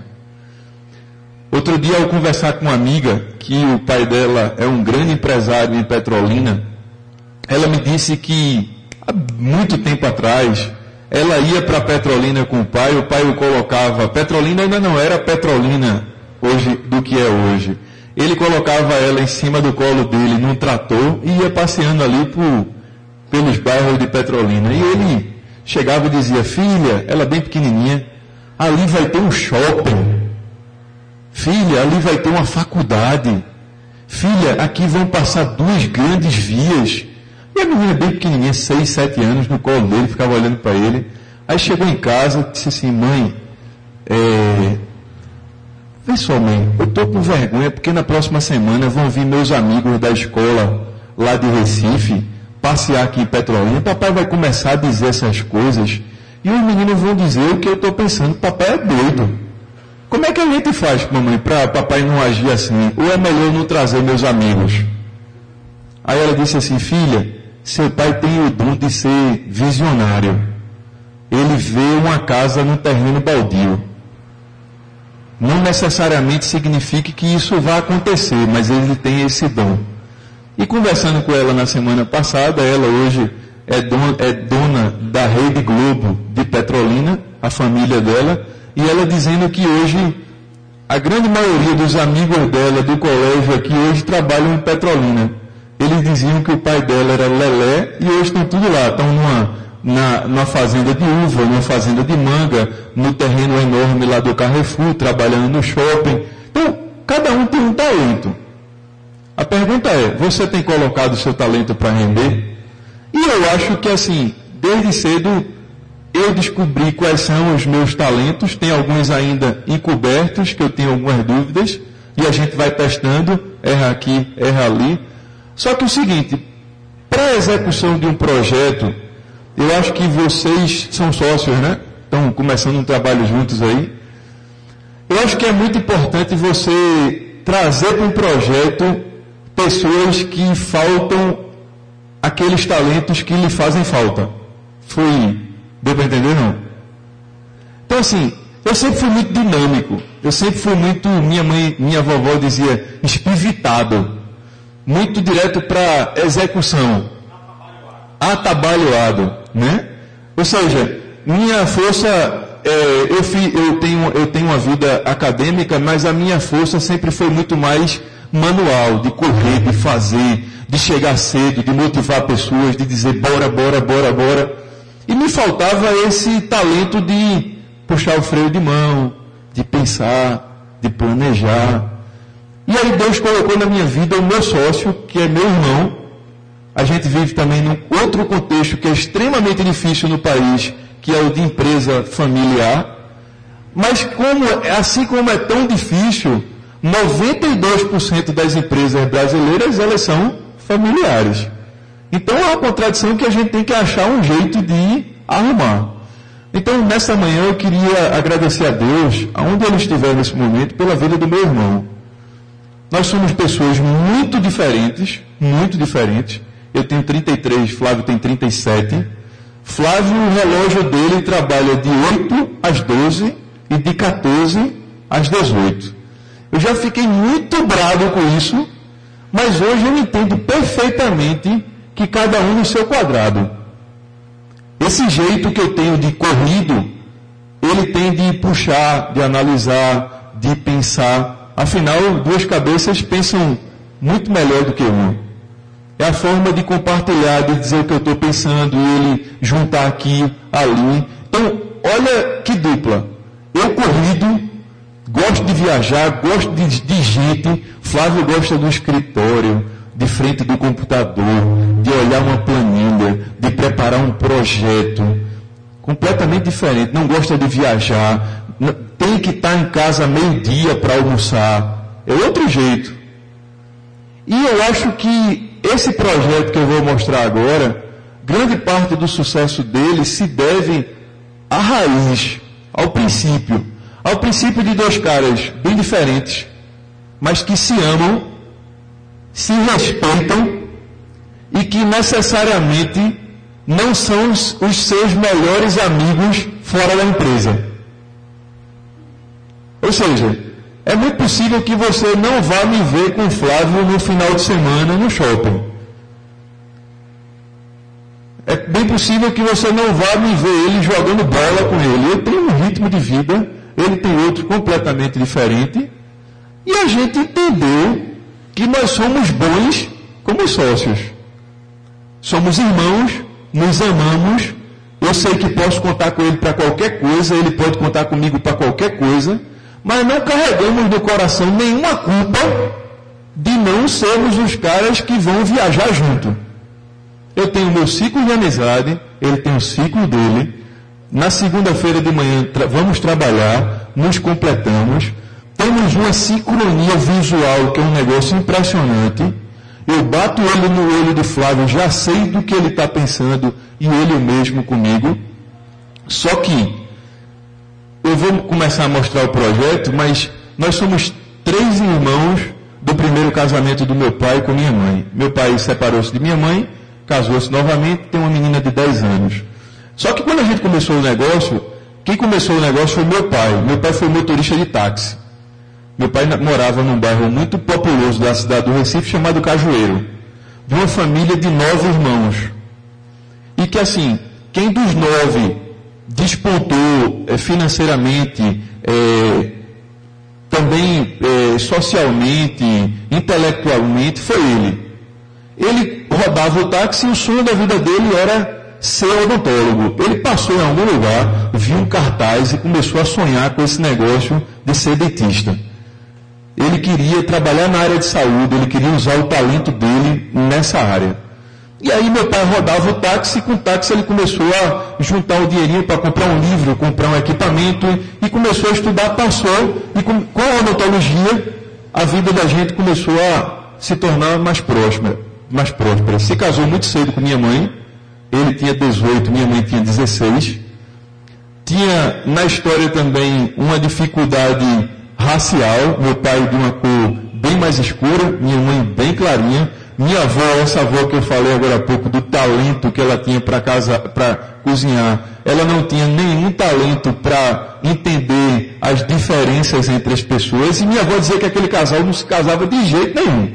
Outro dia, ao conversar com uma amiga, que o pai dela é um grande empresário em Petrolina, ela me disse que há muito tempo atrás, ela ia para Petrolina com o pai, o pai o colocava, Petrolina ainda não era Petrolina hoje, do que é hoje. Ele colocava ela em cima do colo dele num trator e ia passeando ali por, pelos bairros de Petrolina. E ele chegava e dizia, filha, ela bem pequenininha, ali vai ter um shopping. Filha, ali vai ter uma faculdade. Filha, aqui vão passar duas grandes vias. E a menina bem pequenininha, seis, sete anos, no colo dele, ficava olhando para ele. Aí chegou em casa e disse assim, mãe, é... vê só, mãe, eu estou com vergonha porque na próxima semana vão vir meus amigos da escola lá de Recife passear aqui em Petrolina. Papai vai começar a dizer essas coisas e os meninos vão dizer o que eu estou pensando. Papai é doido. Como é que a gente faz, mamãe, para papai não agir assim? Ou é melhor não trazer meus amigos? Aí ela disse assim, filha, seu pai tem o dom de ser visionário. Ele vê uma casa num terreno baldio. Não necessariamente significa que isso vai acontecer, mas ele tem esse dom. E conversando com ela na semana passada, ela hoje é dona, é dona da Rede Globo de Petrolina, a família dela, e ela dizendo que hoje a grande maioria dos amigos dela do colégio aqui hoje trabalham em Petrolina. Eles diziam que o pai dela era lelé e hoje estão tudo lá, estão numa, na, numa fazenda de uva, numa fazenda de manga, no terreno enorme lá do Carrefour, trabalhando no shopping. Então, cada um tem um talento. A pergunta é, você tem colocado o seu talento para render? E eu acho que assim, desde cedo eu descobri quais são os meus talentos, tem alguns ainda encobertos, que eu tenho algumas dúvidas, e a gente vai testando, erra aqui, erra ali. Só que o seguinte, para a execução de um projeto, eu acho que vocês são sócios, né? Estão começando um trabalho juntos aí. Eu acho que é muito importante você trazer para um projeto pessoas que faltam aqueles talentos que lhe fazem falta. Foi, deu para entender, não? Então assim, eu sempre fui muito dinâmico. Eu sempre fui muito, minha mãe, minha vovó dizia, espivitado. Muito direto para execução. Atabalhoado, né? Ou seja, minha força, é, eu, fi, eu, tenho, eu tenho uma vida acadêmica, mas a minha força sempre foi muito mais manual, de correr, de fazer, de chegar cedo, de motivar pessoas, de dizer bora, bora, bora, bora. E me faltava esse talento de puxar o freio de mão, de pensar, de planejar. E aí Deus colocou na minha vida o meu sócio, que é meu irmão. A gente vive também num outro contexto que é extremamente difícil no país, que é o de empresa familiar. Mas como, assim como é tão difícil, noventa e dois por cento das empresas brasileiras, elas são familiares. Então é uma contradição que a gente tem que achar um jeito de arrumar. Então, nessa manhã, eu queria agradecer a Deus, aonde ele estiver nesse momento, pela vida do meu irmão. Nós somos pessoas muito diferentes, muito diferentes. Eu tenho trinta e três, Flávio tem trinta e sete. Flávio, o relógio dele trabalha de oito às doze e de quatorze às dezoito. Eu já fiquei muito bravo com isso, mas hoje eu entendo perfeitamente que cada um no seu quadrado. Esse jeito que eu tenho de corrido, ele tem de puxar, de analisar, de pensar. Afinal, duas cabeças pensam muito melhor do que uma. É a forma de compartilhar, de dizer o que eu estou pensando, e ele juntar aqui, ali. Então, olha que dupla. Eu corrido, gosto de viajar, gosto de, de gente. Flávio gosta do escritório, de frente do computador, de olhar uma planilha, de preparar um projeto. completamente diferente, não gosta de viajar, tem que estar em casa meio-dia para almoçar, é outro jeito. E eu acho que esse projeto que eu vou mostrar agora, grande parte do sucesso dele se deve à raiz, ao princípio, ao princípio de dois caras bem diferentes, mas que se amam, se respeitam e que necessariamente não são os, os seus melhores amigos fora da empresa. Ou seja, é muito possível que você não vá me ver com o Flávio no final de semana no shopping. É bem possível que você não vá me ver ele jogando bola com ele. Eu tenho um ritmo de vida, ele tem outro completamente diferente. E a gente entendeu que nós somos bons como sócios. Somos irmãos, nos amamos. Eu sei que posso contar com ele para qualquer coisa, ele pode contar comigo para qualquer coisa. Mas não carregamos no coração nenhuma culpa de não sermos os caras que vão viajar junto. Eu tenho meu ciclo de amizade, ele tem o ciclo dele. Na segunda-feira de manhã tra- vamos trabalhar, nos completamos. Temos uma sincronia visual que é um negócio impressionante. Eu bato ele no olho do Flávio, já sei do que ele está pensando e ele o mesmo comigo. Só que eu vou começar a mostrar o projeto, mas nós somos três irmãos do primeiro casamento do meu pai com minha mãe. Meu pai separou-se de minha mãe, casou-se novamente, tem uma menina de dez anos. Só que quando a gente começou o negócio, quem começou o negócio foi meu pai. Meu pai foi motorista de táxi. Meu pai morava num bairro muito populoso da cidade do Recife, chamado Cajueiro, de uma família de nove irmãos. E que assim, quem dos nove despontou é, financeiramente, é, também é, socialmente, intelectualmente, foi ele. Ele rodava o táxi e o sonho da vida dele era ser odontólogo. Ele passou em algum lugar, viu um cartaz e começou a sonhar com esse negócio de ser dentista. Ele queria trabalhar na área de saúde, ele queria usar o talento dele nessa área. E aí meu pai rodava o táxi, e com o táxi ele começou a juntar o dinheirinho para comprar um livro, comprar um equipamento, e começou a estudar, passou, e com, com a odontologia, a vida da gente começou a se tornar mais próxima, mais próspera. Se casou muito cedo com minha mãe, ele tinha dezoito, minha mãe tinha dezesseis. Tinha na história também uma dificuldade racial, meu pai de uma cor bem mais escura, minha mãe bem clarinha. Minha avó, essa avó que eu falei agora há pouco, do talento que ela tinha para casa, para cozinhar, ela não tinha nenhum talento para entender as diferenças entre as pessoas, e minha avó dizia que aquele casal não se casava de jeito nenhum.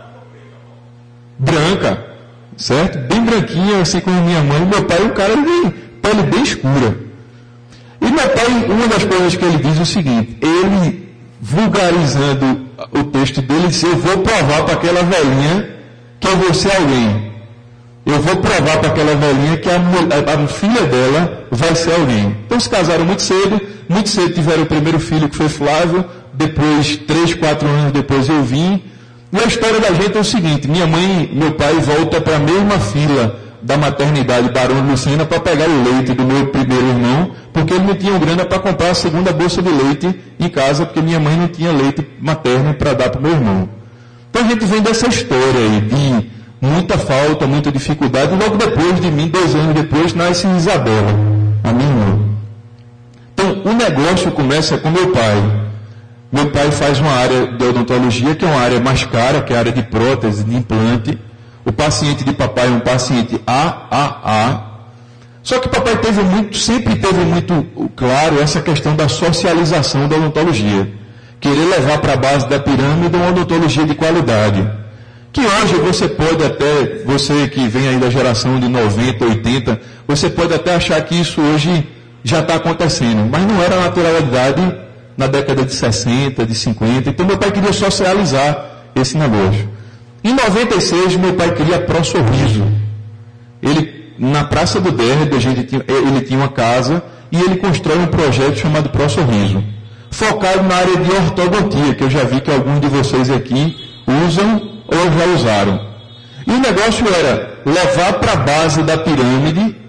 Branca, certo? Bem branquinha, assim como minha mãe. Meu pai é um cara de pele bem escura. E meu pai, uma das coisas que ele diz é o seguinte, ele, vulgarizando o texto dele, disse, eu vou provar para aquela velhinha que eu vou ser alguém. Eu vou provar para aquela velhinha que a, a, a filha dela vai ser alguém. Então se casaram muito cedo, muito cedo tiveram o primeiro filho, que foi Flávio, depois, três, quatro anos depois eu vim. E a história da gente é o seguinte, minha mãe, meu pai volta para a mesma fila da maternidade Barão de Lucena para pegar o leite do meu primeiro irmão, porque ele não tinha grana para comprar a segunda bolsa de leite em casa, porque minha mãe não tinha leite materno para dar para o meu irmão. Então a gente vem dessa história aí, de muita falta, muita dificuldade, e logo depois de mim, dois anos depois, nasce Isabela, a minha irmã. Então o negócio começa com meu pai. Meu pai faz uma área de odontologia, que é uma área mais cara, que é a área de prótese, de implante. O paciente de papai é um paciente A A A. Só que papai teve muito, sempre teve muito claro essa questão da socialização da odontologia. Querer levar para a base da pirâmide uma odontologia de qualidade. Que hoje você pode até, você que vem aí da geração de noventa, oitenta, você pode até achar que isso hoje já está acontecendo. Mas não era naturalidade na década de sessenta, de cinquenta. Então meu pai queria socializar esse negócio. Em noventa e seis, meu pai queria Pro Sorriso. Ele, na Praça do Derby, a gente tinha, ele tinha uma casa e ele constrói um projeto chamado Pro Sorriso, focado na área de ortodontia, que eu já vi que alguns de vocês aqui usam ou já usaram. E o negócio era levar para a base da pirâmide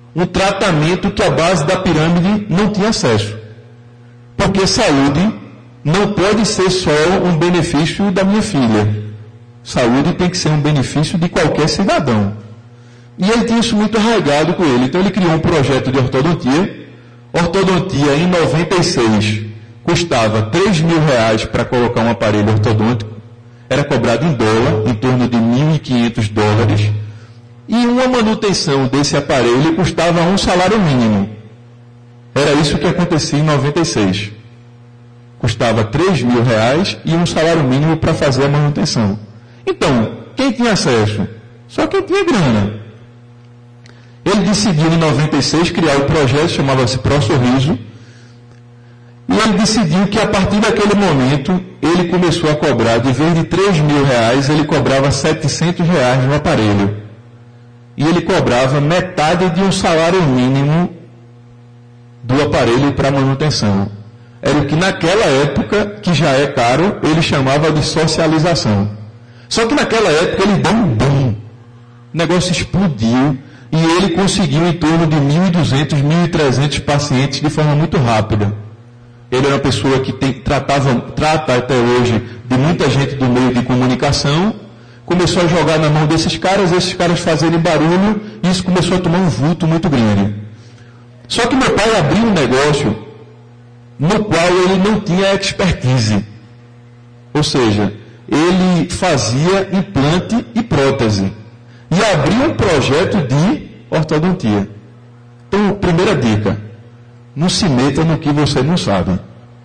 um tratamento que a base da pirâmide não tinha acesso. Porque saúde não pode ser só um benefício da minha filha. Saúde tem que ser um benefício de qualquer cidadão. E ele tinha isso muito arraigado com ele. Então ele criou um projeto de ortodontia. Ortodontia em noventa e seis custava três mil reais para colocar um aparelho ortodôntico. Era cobrado em dólar, em torno de mil e quinhentos dólares. E uma manutenção desse aparelho custava um salário mínimo. Era isso que acontecia em noventa e seis. Custava três mil reais e um salário mínimo para fazer a manutenção. Então, quem tinha acesso? Só quem tinha grana. Ele decidiu em noventa e seis criar o projeto, chamava-se Pro Sorriso, e ele decidiu que a partir daquele momento ele começou a cobrar, de vez de três mil reais, ele cobrava setecentos reais no aparelho. E ele cobrava metade de um salário mínimo do aparelho para manutenção. Era o que naquela época, que já é caro, ele chamava de socialização. Só que naquela época ele deu um boom. O negócio explodiu e ele conseguiu em torno de mil e duzentos, mil e trezentos pacientes de forma muito rápida. Ele era uma pessoa que tem, tratava, trata até hoje de muita gente do meio de comunicação. Começou a jogar na mão desses caras, esses caras fazerem barulho, e isso começou a tomar um vulto muito grande. Só que meu pai abriu um negócio no qual ele não tinha expertise. Ou seja, ele fazia implante e prótese. E abriu um projeto de ortodontia. Então, primeira dica, não se meta no que você não sabe.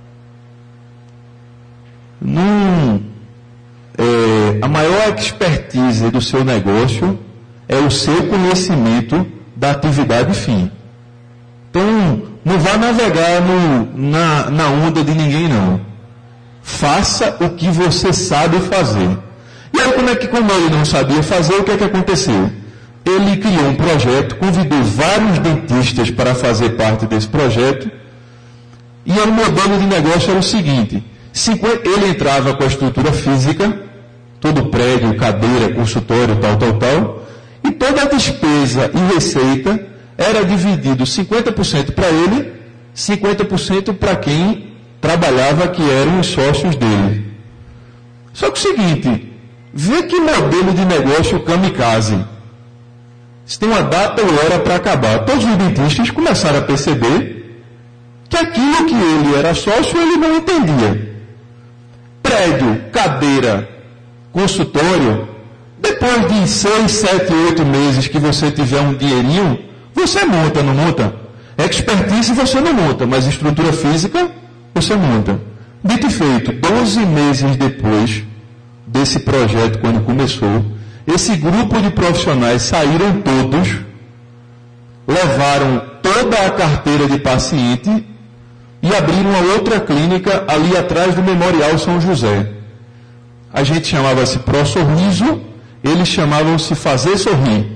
Não, é, a maior expertise do seu negócio é o seu conhecimento da atividade fim. Então, não vá navegar no, na, na onda de ninguém, não. Faça o que você sabe fazer. E aí, como é que, como ele não sabia fazer, o que é que aconteceu? Ele criou um projeto, convidou vários dentistas para fazer parte desse projeto, e o modelo de negócio era o seguinte: ele entrava com a estrutura física, todo prédio, cadeira, consultório, tal, tal, tal, e toda a despesa e receita era dividido cinquenta por cento para ele, cinquenta por cento para quem trabalhava, que eram os sócios dele. Só que o seguinte, vê que modelo de negócio kamikaze. Se tem uma data e hora para acabar. Todos os dentistas começaram a perceber que aquilo que ele era sócio, ele não entendia. Prédio, cadeira, consultório, depois de seis, sete, oito meses que você tiver um dinheirinho, você monta, não monta? Expertise você não monta, mas estrutura física você monta. Dito e feito, doze meses depois desse projeto, quando começou, esse grupo de profissionais saíram todos, levaram toda a carteira de paciente e abriram uma outra clínica ali atrás do Memorial São José. A gente chamava-se Pro Sorriso, eles chamavam-se Fazer Sorrir.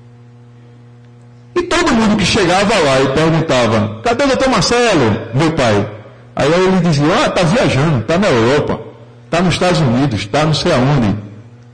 E todo mundo que chegava lá e perguntava: cadê o doutor Marcelo, meu pai? Aí ele dizia: ah, está viajando, está na Europa, está nos Estados Unidos, está não sei aonde.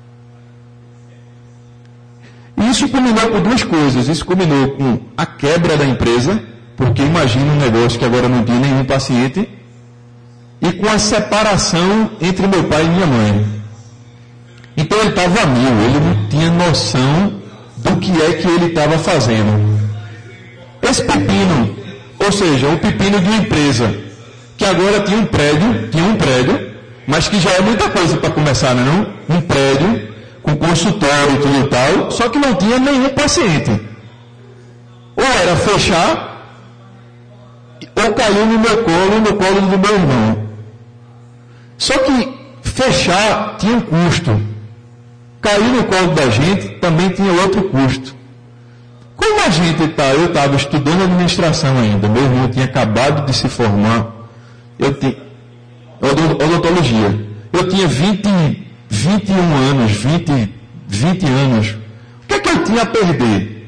E isso combinou com duas coisas. Isso combinou com a quebra da empresa, porque imagina um negócio que agora não tinha nenhum paciente, e com a separação entre meu pai e minha mãe. Então ele estava a mil, ele não tinha noção do que é que ele estava fazendo. Esse pepino, ou seja, o pepino de uma empresa, que agora tinha um prédio, tinha um prédio, mas que já é muita coisa para começar, não é não? Um prédio com consultório e tudo e tal, só que não tinha nenhum paciente. Ou era fechar, ou caiu no meu colo, no colo do meu irmão. Só que fechar tinha um custo. Cair no colo da gente também tinha outro custo. Como a gente tá, eu estava estudando administração ainda, meu irmão tinha acabado de se formar, eu tinha odontologia. Eu tinha vinte, vinte e um anos, vinte, vinte anos. O que é que eu tinha a perder?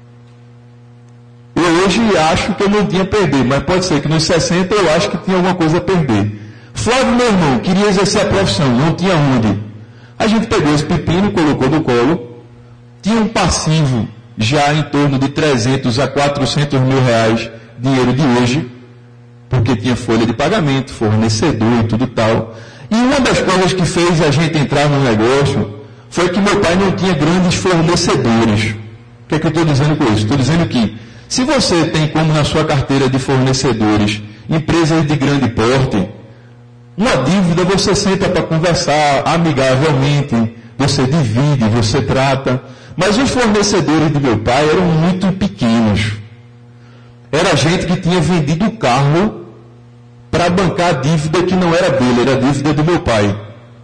Eu hoje acho que eu não tinha a perder, mas pode ser que nos sessenta eu acho que tinha alguma coisa a perder. Flávio, meu irmão, queria exercer a profissão, não tinha onde. A gente pegou esse pepino, colocou no colo, tinha um passivo já em torno de trezentos a quatrocentos mil reais, dinheiro de hoje, porque tinha folha de pagamento, fornecedor e tudo tal. E uma das coisas que fez a gente entrar no negócio foi que meu pai não tinha grandes fornecedores. O que é que eu estou dizendo com isso? Estou dizendo que, se você tem como na sua carteira de fornecedores empresas de grande porte, uma dívida você senta para conversar amigavelmente, você divide, você trata. Mas os fornecedores de meu pai eram muito pequenos. Era gente que tinha vendido o carro para bancar a dívida que não era dele, era a dívida do meu pai.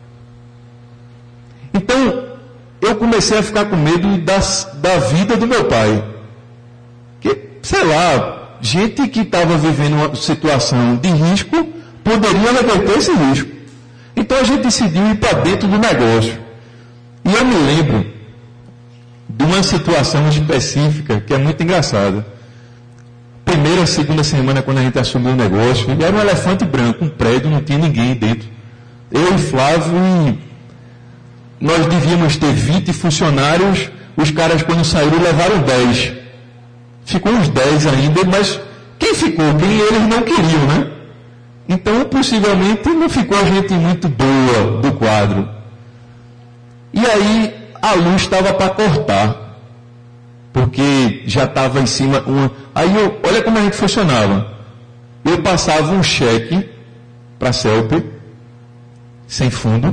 Então, eu comecei a ficar com medo das, da vida do meu pai. Que, sei lá, gente que estava vivendo uma situação de risco poderia reverter esse risco. Então a gente decidiu ir para dentro do negócio. E eu me lembro de uma situação específica que é muito engraçada. Primeira, segunda semana, quando a gente assumiu o negócio, era um elefante branco, um prédio, não tinha ninguém dentro. Eu e Flávio, e nós devíamos ter vinte funcionários, os caras quando saíram levaram dez. Ficou uns dez ainda, mas quem ficou? Quem eles não queriam, né? Então, possivelmente, não ficou gente muito boa do quadro. E aí, a luz estava para cortar, porque já estava em cima uma... Aí, eu, olha como a gente funcionava. Eu passava um cheque para a Celpe, sem fundo.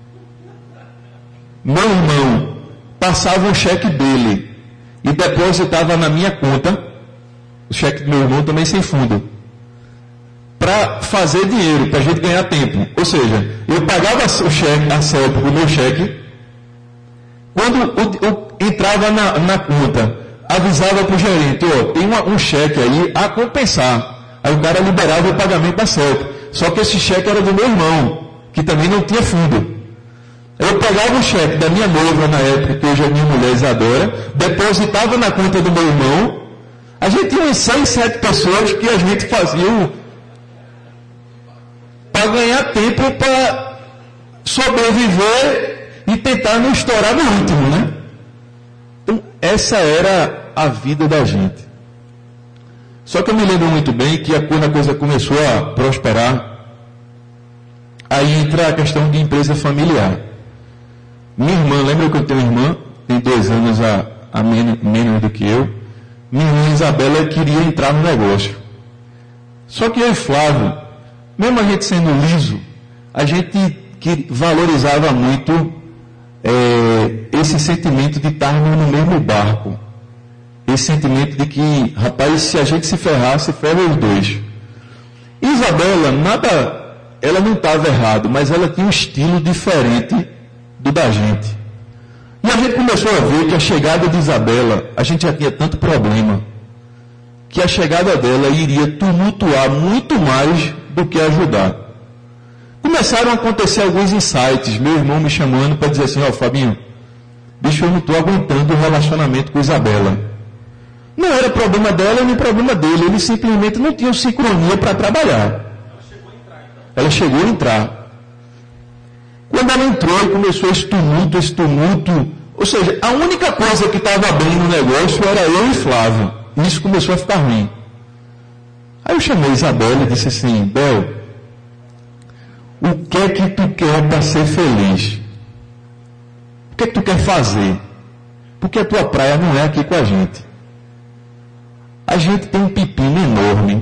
Meu irmão passava um cheque dele e depositava na minha conta, o cheque do meu irmão também sem fundo, para fazer dinheiro, para a gente ganhar tempo. Ou seja, eu pagava o cheque, a Celpe, o meu cheque. Quando eu, eu entrava na, na conta, avisava para o gerente, ó, tem uma, um cheque aí a compensar. Aí o cara liberava o pagamento da Celpe. Só que esse cheque era do meu irmão, que também não tinha fundo. Eu pegava o cheque da minha noiva na época, que hoje é minha mulher Isadora, depositava na conta do meu irmão. A gente tinha umas seis, sete pessoas que a gente fazia para ganhar tempo para sobreviver e tentar não estourar no último, né? Então, essa era a vida da gente. Só que eu me lembro muito bem que quando a coisa começou a prosperar, aí entra a questão de empresa familiar. Minha irmã, lembra que eu tenho uma irmã, tem dois anos a, a menos, menos do que eu. Minha irmã Isabela queria entrar no negócio. Só que eu e Flávio, mesmo a gente sendo liso, a gente que valorizava muito é, esse sentimento de estarmos no mesmo barco. Esse sentimento de que, rapaz, se a gente se ferrar, se ferra os dois. Isabela, nada, ela não estava errado, mas ela tinha um estilo diferente do da gente. E a gente começou a ver que a chegada de Isabela, a gente já tinha tanto problema, que a chegada dela iria tumultuar muito mais do que ajudar. Começaram a acontecer alguns insights, meu irmão me chamando para dizer assim, ó, oh, Fabinho, bicho, eu não estou aguentando o relacionamento com Isabela. Não era problema dela nem problema dele, eles simplesmente não tinham sincronia para trabalhar. Ela chegou a entrar. Quando ela entrou e começou esse tumulto, esse tumulto, ou seja, a única coisa que estava bem no negócio era eu e Flávio. E isso começou a ficar ruim. Aí eu chamei Isabela e disse assim, Bel, o que é que tu quer para ser feliz? O que é que tu quer fazer? Porque a tua praia não é aqui com a gente. A gente tem um pepino enorme.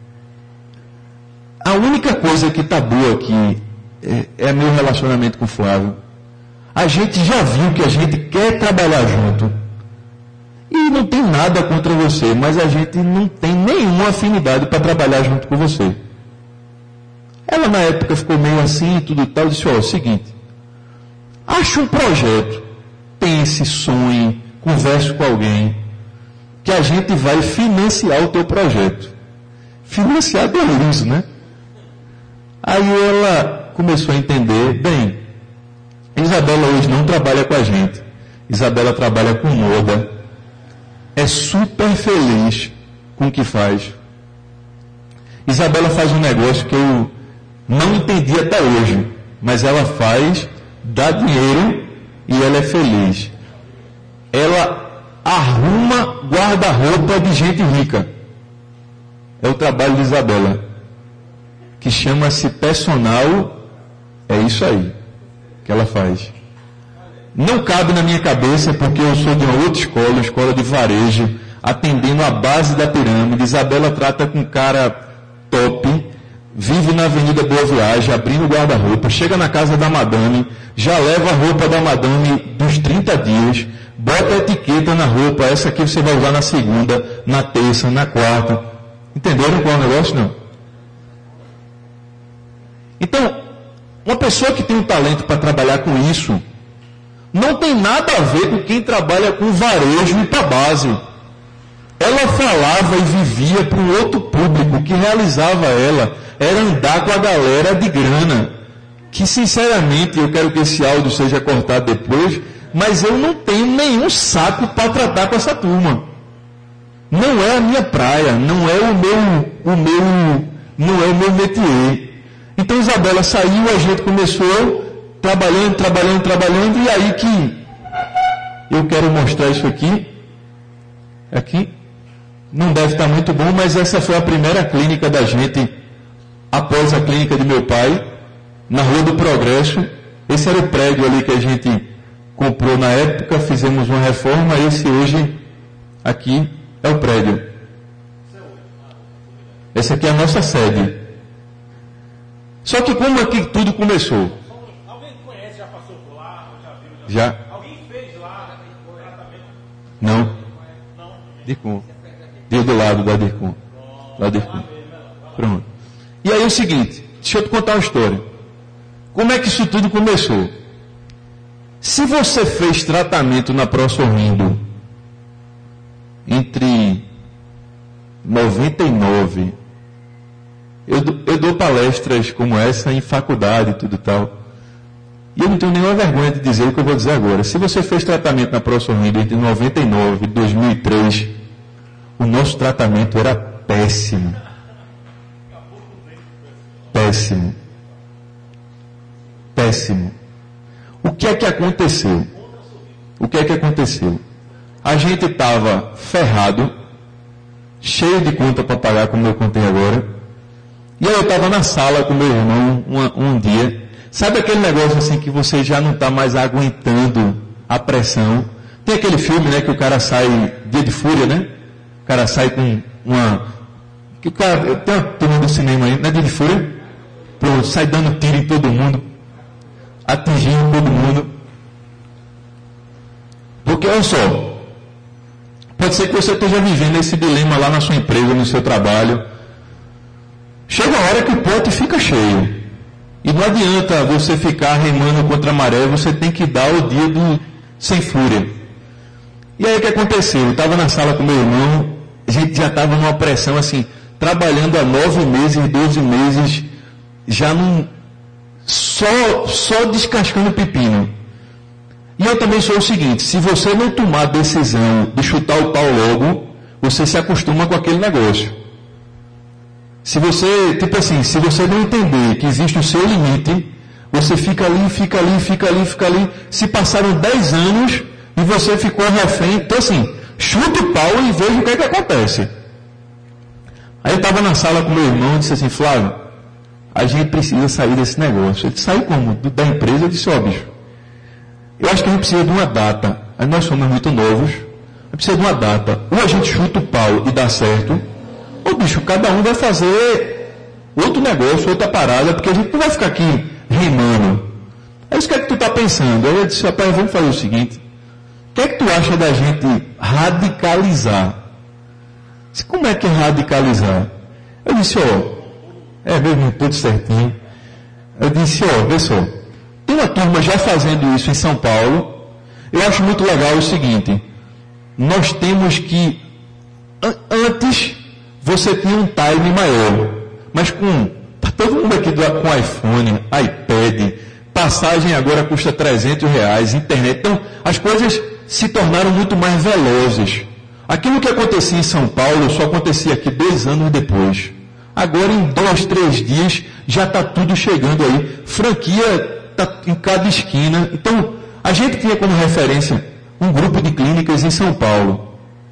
A única coisa que está boa aqui é, é meu relacionamento com o Flávio. A gente já viu que a gente quer trabalhar junto. E não tem nada contra você, mas a gente não tem nenhuma afinidade para trabalhar junto com você. Ela na época ficou meio assim e tudo e tal, disse, ó, é o seguinte, acha um projeto, pense, sonhe, converse com alguém, que a gente vai financiar o teu projeto. Financiar de luz, né? Aí ela começou a entender, bem, Isabela hoje não trabalha com a gente. Isabela trabalha com moda. É super feliz com o que faz. Isabela faz um negócio que eu não entendi até hoje, mas ela faz, dá dinheiro e ela é feliz. Ela arruma arruma guarda-roupa de gente rica. É o trabalho de Isabela, que chama-se personal. É isso aí que ela faz. Não cabe na minha cabeça, porque eu sou de uma outra escola, uma escola de varejo, atendendo a base da pirâmide. Isabela trata com um cara top, vive na Avenida Boa Viagem, abrindo guarda-roupa, chega na casa da madame, já leva a roupa da madame dos trinta dias, bota a etiqueta na roupa, essa aqui você vai usar na segunda, na terça, na quarta. Entenderam qual é o negócio? Não. Então, uma pessoa que tem um talento para trabalhar com isso, não tem nada a ver com quem trabalha com varejo e para base. Ela falava e vivia para um outro público. O que realizava ela era andar com a galera de grana. Que, sinceramente, eu quero que esse áudio seja cortado depois, mas eu não tenho nenhum saco para tratar com essa turma. Não é a minha praia, não é o meu, o meu, não é o meu métier. Então Isabela saiu, a gente começou trabalhando, trabalhando, trabalhando, e aí que eu quero mostrar isso aqui. Aqui. Não deve estar muito bom, mas essa foi a primeira clínica da gente, após a clínica de meu pai, na Rua do Progresso. Esse era o prédio ali que a gente comprou na época, fizemos uma reforma, esse hoje, aqui, é o prédio. Essa aqui é a nossa sede. Só que como é que tudo começou? Alguém conhece, já passou por lá? Já viu? Já. Já... Alguém fez lá tratamento? Não. Não. Dircom. Dia do lado da Dircom. Da Dircom. Pronto. E aí é o seguinte, deixa eu te contar uma história. Como é que isso tudo começou? Se você fez tratamento na ProSorrindo entre noventa e nove, eu, eu dou palestras como essa em faculdade e tudo tal, e eu não tenho nenhuma vergonha de dizer o que eu vou dizer agora. Se você fez tratamento na ProSorrindo entre noventa e nove e dois mil e três, o nosso tratamento era péssimo. Péssimo. Péssimo. O que é que aconteceu? O que é que aconteceu? A gente estava ferrado, cheio de conta para pagar, como eu contei agora. E aí eu estava na sala com meu irmão um, um dia. Sabe aquele negócio assim que você já não está mais aguentando a pressão? Tem aquele filme, né, que o cara sai, Dia de Fúria, né? O cara sai com uma... Que o cara, tem uma turma do cinema aí, não é Dia de Fúria? Pronto, sai dando tiro em todo mundo, atingindo todo mundo. Porque, olha só, pode ser que você esteja vivendo esse dilema lá na sua empresa, no seu trabalho. Chega uma hora que o pote fica cheio. E não adianta você ficar remando contra a maré, você tem que dar o dia do sem fúria. E aí o que aconteceu? Eu estava na sala com meu irmão, a gente já estava numa pressão assim, trabalhando há nove meses, doze meses, já num, só, só descascando pepino. E eu também sou o seguinte, se você não tomar a decisão de chutar o pau logo, você se acostuma com aquele negócio. Se você, tipo assim, se você não entender que existe o seu limite, você fica ali, fica ali, fica ali, fica ali. Se passaram dez anos e você ficou refém, então assim, chuta o pau e veja o que é que acontece. Aí eu estava na sala com meu irmão e disse assim, Flávio, a gente precisa sair desse negócio. Ele disse, saiu como? Da empresa? Eu disse, ó, bicho, eu acho que a gente precisa de uma data. Aí nós somos muito novos, a gente precisa de uma data. Ou a gente chuta o pau e dá certo, ou bicho, cada um vai fazer outro negócio, outra parada, porque a gente não vai ficar aqui rimando. É isso que é que tu está pensando. Aí eu disse, rapaz, vamos fazer o seguinte, o que é que tu acha da gente radicalizar? Disse, como é que é radicalizar? Eu disse, ó, é mesmo, tudo certinho. Eu disse, ó, vê só, tem uma turma já fazendo isso em São Paulo. Eu acho muito legal o seguinte, nós temos que, antes, você tinha um time maior, mas com, tá todo mundo aqui do, com iPhone, iPad, passagem agora custa trezentos reais, internet, então as coisas se tornaram muito mais velozes. Aquilo que acontecia em São Paulo só acontecia aqui dois anos depois. Agora em dois, três dias já está tudo chegando aí. Franquia está em cada esquina. Então a gente tinha como referência um grupo de clínicas em São Paulo.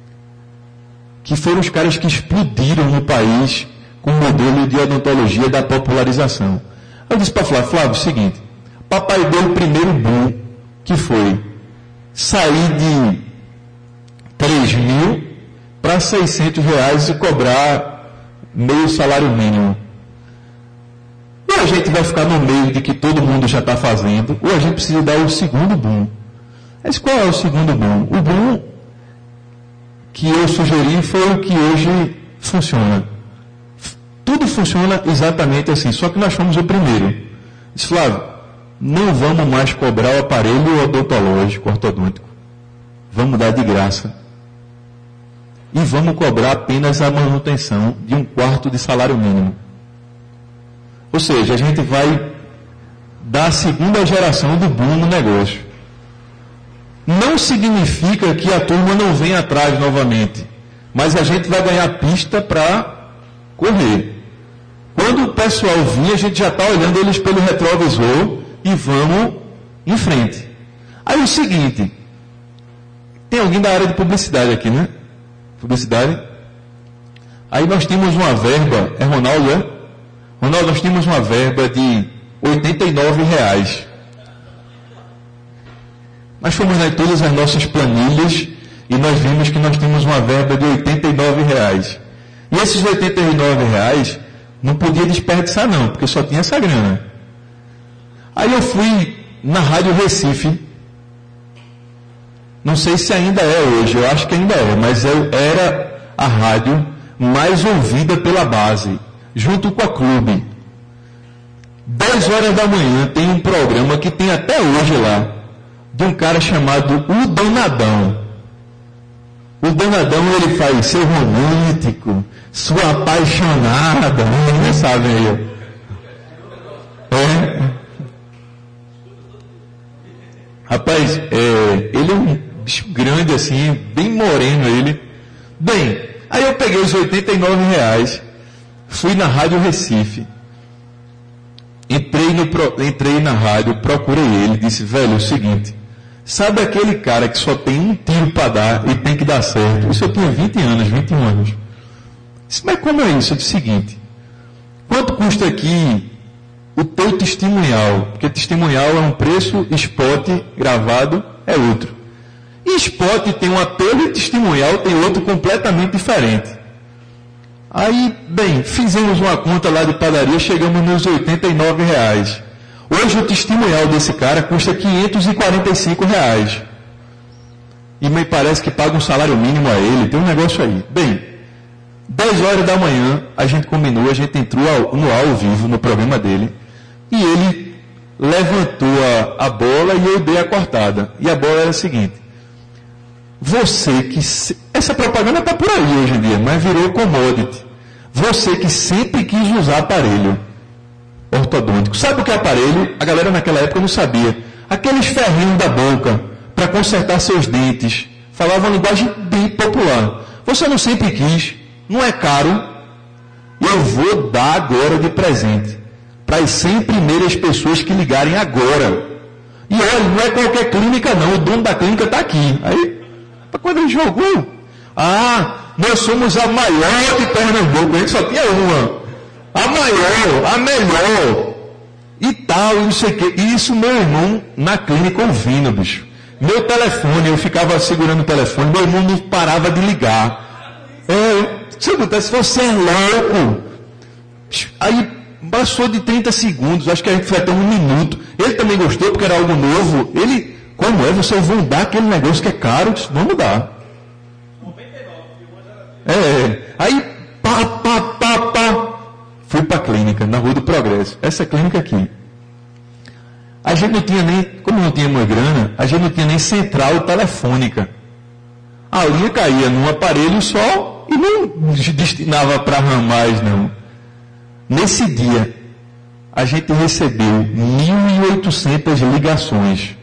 que foram os caras que explodiram no país com o modelo de odontologia da popularização. Eu disse para Flávio, Flávio, é o seguinte, papai deu o primeiro boom, que foi sair de três mil para seiscentos reais e cobrar meio salário mínimo. Ou a gente vai ficar no meio de que todo mundo já está fazendo, ou a gente precisa dar o segundo boom. Mas qual é o segundo boom? O boom que eu sugeri foi o que hoje funciona. Tudo funciona exatamente assim, só que nós fomos o primeiro. Disse, Flávio, não vamos mais cobrar o aparelho odontológico, ortodôntico. Vamos dar de graça. E vamos cobrar apenas a manutenção de um quarto de salário mínimo. Ou seja, a gente vai dar a segunda geração do boom no negócio. Não significa que a turma não venha atrás novamente, mas a gente vai ganhar pista para correr. Quando o pessoal vir, a gente já está olhando eles pelo retrovisor e vamos em frente. Aí o seguinte, tem alguém da área de publicidade aqui, né? Publicidade. Aí nós tínhamos uma verba, é Ronaldo, é? Ronaldo, nós tínhamos uma verba de oitenta e nove reais. Nós fomos em todas as nossas planilhas e nós vimos que nós tínhamos uma verba de oitenta e nove reais. E esses oitenta e nove reais não podia desperdiçar não, porque só tinha essa grana. Aí eu fui na Rádio Recife, não sei se ainda é hoje, eu acho que ainda é, mas eu era a rádio mais ouvida pela base, junto com a Clube. dez horas da manhã tem um programa que tem até hoje lá, de um cara chamado O Danadão. O Danadão, ele faz seu romântico, sua apaixonada, ninguém sabe aí. É. Rapaz, é, ele é um bicho grande assim, bem moreno ele. Bem, aí eu peguei os oitenta e nove reais, fui na Rádio Recife, entrei, no, entrei na rádio, procurei ele, disse, velho, é o seguinte, sabe aquele cara que só tem um tiro para dar e tem que dar certo? Isso eu tinha vinte anos, vinte e um anos. Disse, mas como é isso? Eu disse o seguinte, quanto custa aqui o teu testemunhal? Porque testemunhal é um preço, spot gravado é outro. E spot tem um apelo e testemunhal tem outro completamente diferente. Aí, bem, fizemos uma conta lá de padaria, chegamos nos oitenta e nove reais. Hoje o testemunhal desse cara custa quinhentos e quarenta e cinco reais. E me parece que paga um salário mínimo a ele, tem um negócio aí. Bem, dez horas da manhã, a gente combinou, a gente entrou ao, no ao vivo, no programa dele, e ele levantou a, a bola e eu dei a cortada. E a bola era a seguinte, você que... Se, essa propaganda está por aí hoje em dia, mas virou commodity. Você que sempre quis usar aparelho ortodôntico. Sabe o que é aparelho? A galera naquela época não sabia. Aqueles ferrinhos da boca para consertar seus dentes. Falava uma linguagem bem popular. Você não sempre quis, não é caro. Eu vou dar agora de presente para as cem primeiras pessoas que ligarem agora. E olha, não é qualquer clínica não, o dono da clínica está aqui. Aí, quando ele jogou, ah, nós somos a maior de Pernambuco, a gente só tinha uma. A maior, a melhor, e tal, e não sei o quê. E isso meu irmão na clínica ouvindo, bicho. Meu telefone, eu ficava segurando o telefone, meu irmão não parava de ligar. É, se acontece, você é louco. Aí passou de trinta segundos, acho que a gente foi até um minuto. Ele também gostou, porque era algo novo. Ele, como é, vocês vão dar aquele negócio que é caro? Eu disse, vamos dar. É, aí, pá, pá, pá, pá. Fui para a clínica, na Rua do Progresso. Essa clínica aqui. A gente não tinha nem, como não tinha uma grana, a gente não tinha nem central telefônica. A linha caía num aparelho só e não destinava para ramais, não. Nesse dia, a gente recebeu mil e oitocentas ligações.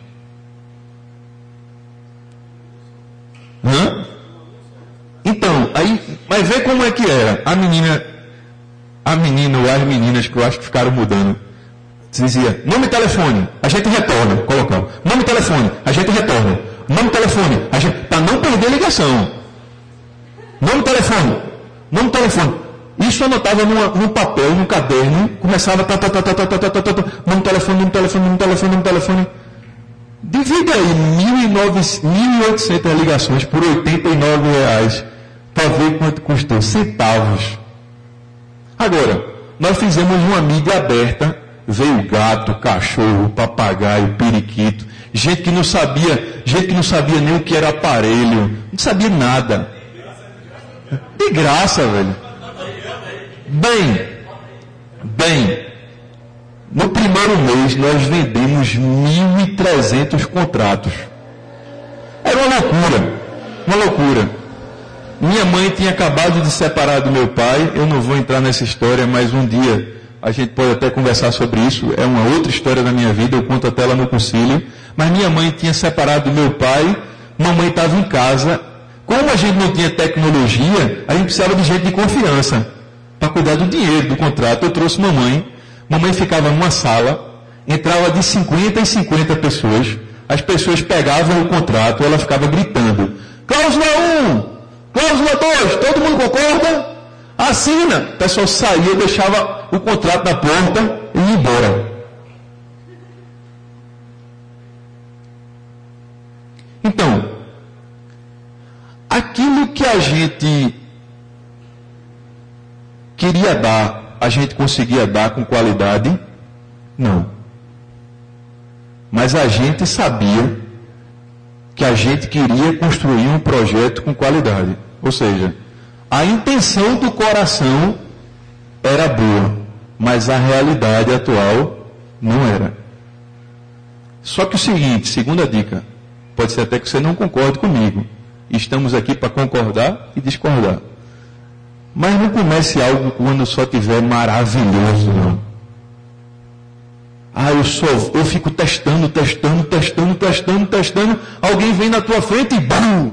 Hã? Então, aí, mas vê como é que era. A menina, a menina ou as meninas que eu acho que ficaram mudando, dizia, nome e telefone, a gente retorna, colocava. Nome e telefone, a gente retorna. Nome e telefone, a gente, para não perder a ligação. Nome, telefone. Nome, telefone. Isso eu anotava numa, num papel, num caderno, começava, tá, tá, tá, tá, tá, tá, tá, tá, tá, tá, nome, telefone, nome, telefone, nome, telefone, nome, telefone. Divide aí mil e oitocentas ligações por oitenta e nove reais para ver quanto custou. Centavos. Agora, nós fizemos uma mídia aberta, veio gato, cachorro, papagaio, periquito, gente que não sabia, gente que não sabia nem o que era aparelho, não sabia nada. De graça, velho. Bem, bem, no primeiro mês nós vendemos mil e trezentos contratos. Era uma loucura, uma loucura. Minha mãe tinha acabado de separar do meu pai, eu não vou entrar nessa história, mas um dia a gente pode até conversar sobre isso, é uma outra história da minha vida, eu conto até lá no concílio. Mas minha mãe tinha separado do meu pai, mamãe estava em casa. Como a gente não tinha tecnologia, a gente precisava de gente de confiança para cuidar do dinheiro, do contrato. Eu trouxe mamãe, mamãe ficava numa sala, entrava de cinquenta em cinquenta pessoas, as pessoas pegavam o contrato, ela ficava gritando, cláusula um, cláusula dois, todo mundo concorda? Assina. O pessoal saía, deixava o contrato na porta e ia embora. Então, aquilo que a gente queria dar, a gente conseguia dar com qualidade? Não. Mas a gente sabia que a gente queria construir um projeto com qualidade. Ou seja, a intenção do coração era boa, mas a realidade atual não era. Só que o seguinte, segunda dica, pode ser até que você não concorde comigo. Estamos aqui para concordar e discordar. Mas não comece algo quando só tiver maravilhoso, não. Ah, eu só, eu fico testando, testando, testando, testando, testando. Alguém vem na tua frente e bum!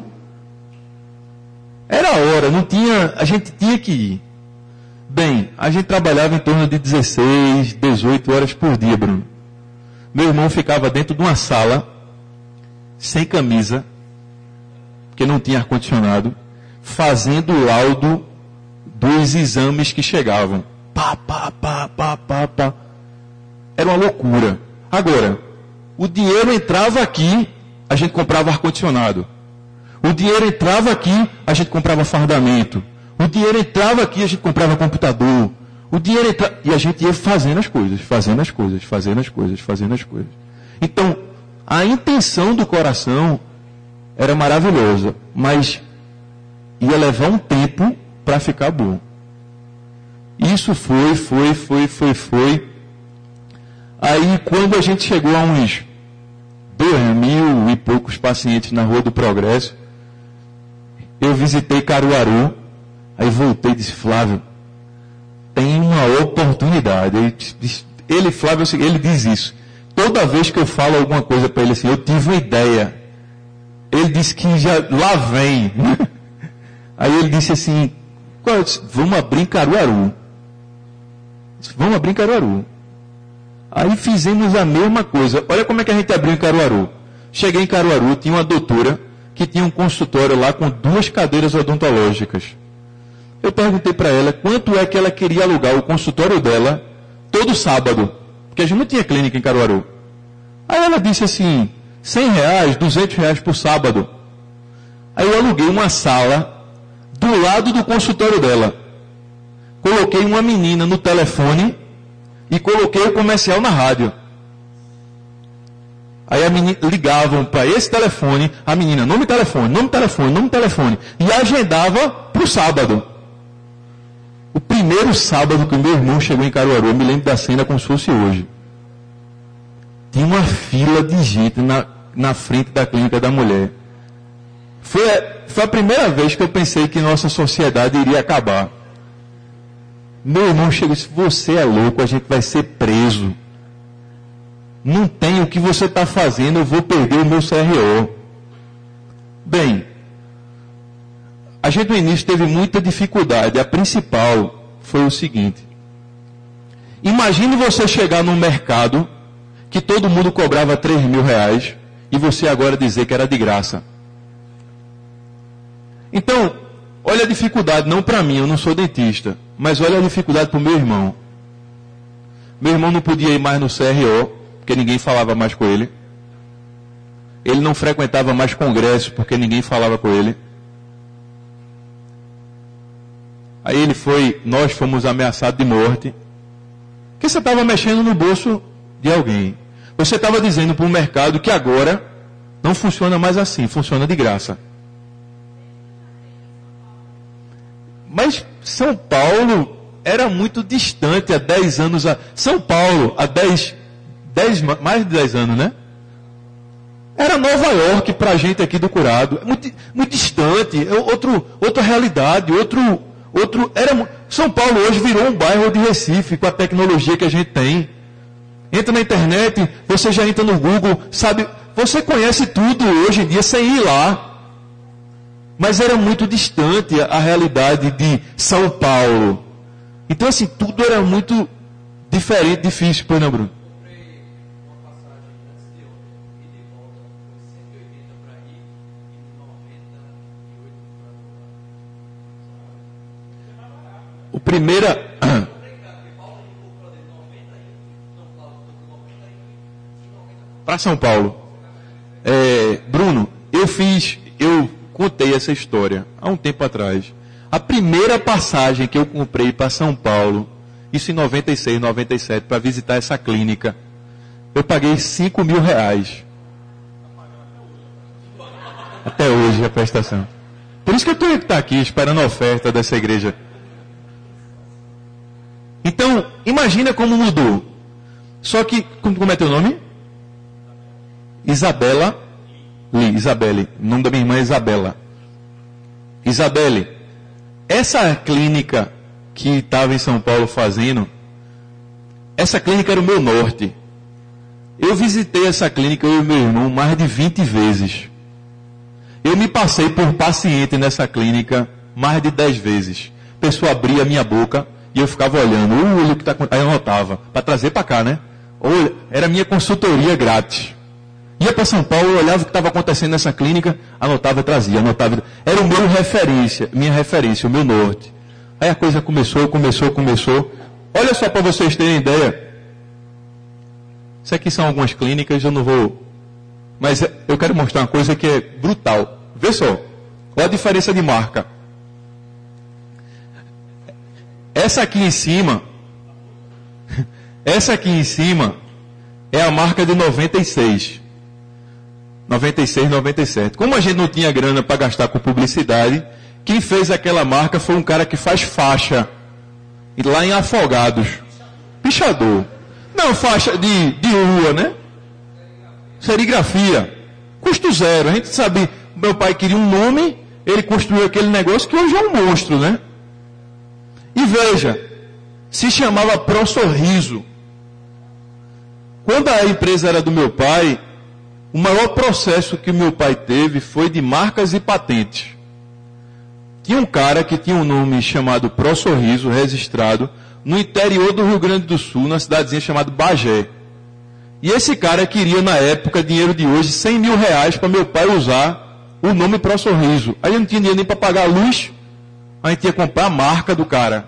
Era a hora, não tinha, a gente tinha que ir. Bem, a gente trabalhava em torno de dezesseis, dezoito horas por dia, Bruno. Meu irmão ficava dentro de uma sala, sem camisa, porque não tinha ar-condicionado, fazendo o laudo dos exames que chegavam. Pá, pá, pá, pá, pá, pá. Era uma loucura. Agora, o dinheiro entrava aqui, a gente comprava ar-condicionado. O dinheiro entrava aqui, a gente comprava fardamento. O dinheiro entrava aqui, a gente comprava computador. O dinheiro entrava... E a gente ia fazendo as coisas, fazendo as coisas, fazendo as coisas, fazendo as coisas. Então, a intenção do coração era maravilhosa, mas ia levar um tempo para ficar bom. Isso foi, foi, foi, foi, foi. Aí, quando a gente chegou a uns dois mil e poucos pacientes na Rua do Progresso, eu visitei Caruaru, aí voltei e disse, Flávio, tem uma oportunidade. Ele, Flávio, ele diz isso. Toda vez que eu falo alguma coisa para ele assim, eu tive uma ideia. Ele disse que já, lá vem. Aí ele disse assim, vamos abrir em Caruaru. Disse, vamos abrir em Caruaru. Aí fizemos a mesma coisa. Olha como é que a gente abriu em Caruaru. Cheguei em Caruaru, tinha uma doutora que tinha um consultório lá com duas cadeiras odontológicas. Eu perguntei para ela quanto é que ela queria alugar o consultório dela todo sábado. Porque a gente não tinha clínica em Caruaru. Aí ela disse assim, cem reais, duzentos reais por sábado. Aí eu aluguei uma sala do lado do consultório dela. Coloquei uma menina no telefone e coloquei o comercial na rádio. Aí a menina, ligavam para esse telefone, a menina, nome telefone, nome telefone, nome telefone, e agendava para o sábado. O primeiro sábado que o meu irmão chegou em Caruaru, eu me lembro da cena como se fosse hoje. Tinha uma fila de gente na, na frente da clínica da mulher. Foi, foi a primeira vez que eu pensei que nossa sociedade iria acabar. Meu irmão chegou e disse, você é louco, a gente vai ser preso. Não tem o que você está fazendo, eu vou perder o meu C R O. Bem, a gente no início teve muita dificuldade. A principal foi o seguinte. Imagine você chegar num mercado que todo mundo cobrava três mil reais e você agora dizer que era de graça. Então, olha a dificuldade, não para mim, eu não sou dentista, mas olha a dificuldade para o meu irmão. Meu irmão não podia ir mais no C R O, porque ninguém falava mais com ele. Ele não frequentava mais congresso, porque ninguém falava com ele. Aí ele foi, nós fomos ameaçados de morte. Porque você estava mexendo no bolso de alguém. Você estava dizendo para o mercado que agora não funciona mais assim, funciona de graça. Mas São Paulo era muito distante há dez anos. A... São Paulo, há dez, dez, mais de dez anos, né? Era Nova York para a gente aqui do Curado. Muito, muito distante, outro, outra realidade, outro, outro. Era, São Paulo hoje virou um bairro de Recife com a tecnologia que a gente tem. Entra na internet, você já entra no Google, sabe? Você conhece tudo hoje em dia sem ir lá. Mas era muito distante a realidade de São Paulo. Então, assim, tudo era muito diferente, difícil, pois não, Bruno? O primeira... Para São Paulo. É, Bruno, eu fiz, eu contei essa história há um tempo atrás. A primeira passagem que eu comprei para São Paulo, isso em noventa e seis, noventa e sete, para visitar essa clínica, eu paguei cinco mil reais. Até hoje a prestação. Por isso que eu tenho que estar aqui esperando a oferta dessa igreja. Então, imagina como mudou. Só que, como é teu nome? Isabela Li, Isabelle, o nome da minha irmã é Isabela. Isabelle, essa clínica que estava em São Paulo fazendo, essa clínica era o meu norte. Eu visitei essa clínica, eu e meu irmão, mais de vinte vezes. Eu me passei por paciente nessa clínica mais de dez vezes. A pessoa abria a minha boca e eu ficava olhando, o olho que está acontecendo. Aí eu anotava, para trazer para cá, né? Olha, era minha consultoria grátis. Ia para São Paulo, olhava o que estava acontecendo nessa clínica, anotava e trazia, anotava. Era o meu referência, minha referência, o meu norte. Aí a coisa começou, começou, começou. Olha só para vocês terem ideia. Isso aqui são algumas clínicas, eu não vou... Mas eu quero mostrar uma coisa que é brutal. Vê só, olha a diferença de marca. Essa aqui em cima, essa aqui em cima é a marca de noventa e seis. noventa e seis, noventa e sete. Como a gente não tinha grana para gastar com publicidade, quem fez aquela marca foi um cara que faz faixa. E lá em Afogados. Pichador. Não, faixa de, de rua, né? Serigrafia. Custo zero. A gente sabe, meu pai queria um nome, ele construiu aquele negócio que hoje é um monstro, né? E veja, se chamava Pro Sorriso. Quando a empresa era do meu pai, o maior processo que meu pai teve foi de marcas e patentes. Tinha um cara que tinha um nome chamado Pro Sorriso, registrado, no interior do Rio Grande do Sul, na cidadezinha chamada Bagé. E esse cara queria, na época, dinheiro de hoje, cem mil reais para meu pai usar o nome Pro Sorriso. Aí eu não tinha dinheiro nem para pagar a luz, a gente ia comprar a marca do cara.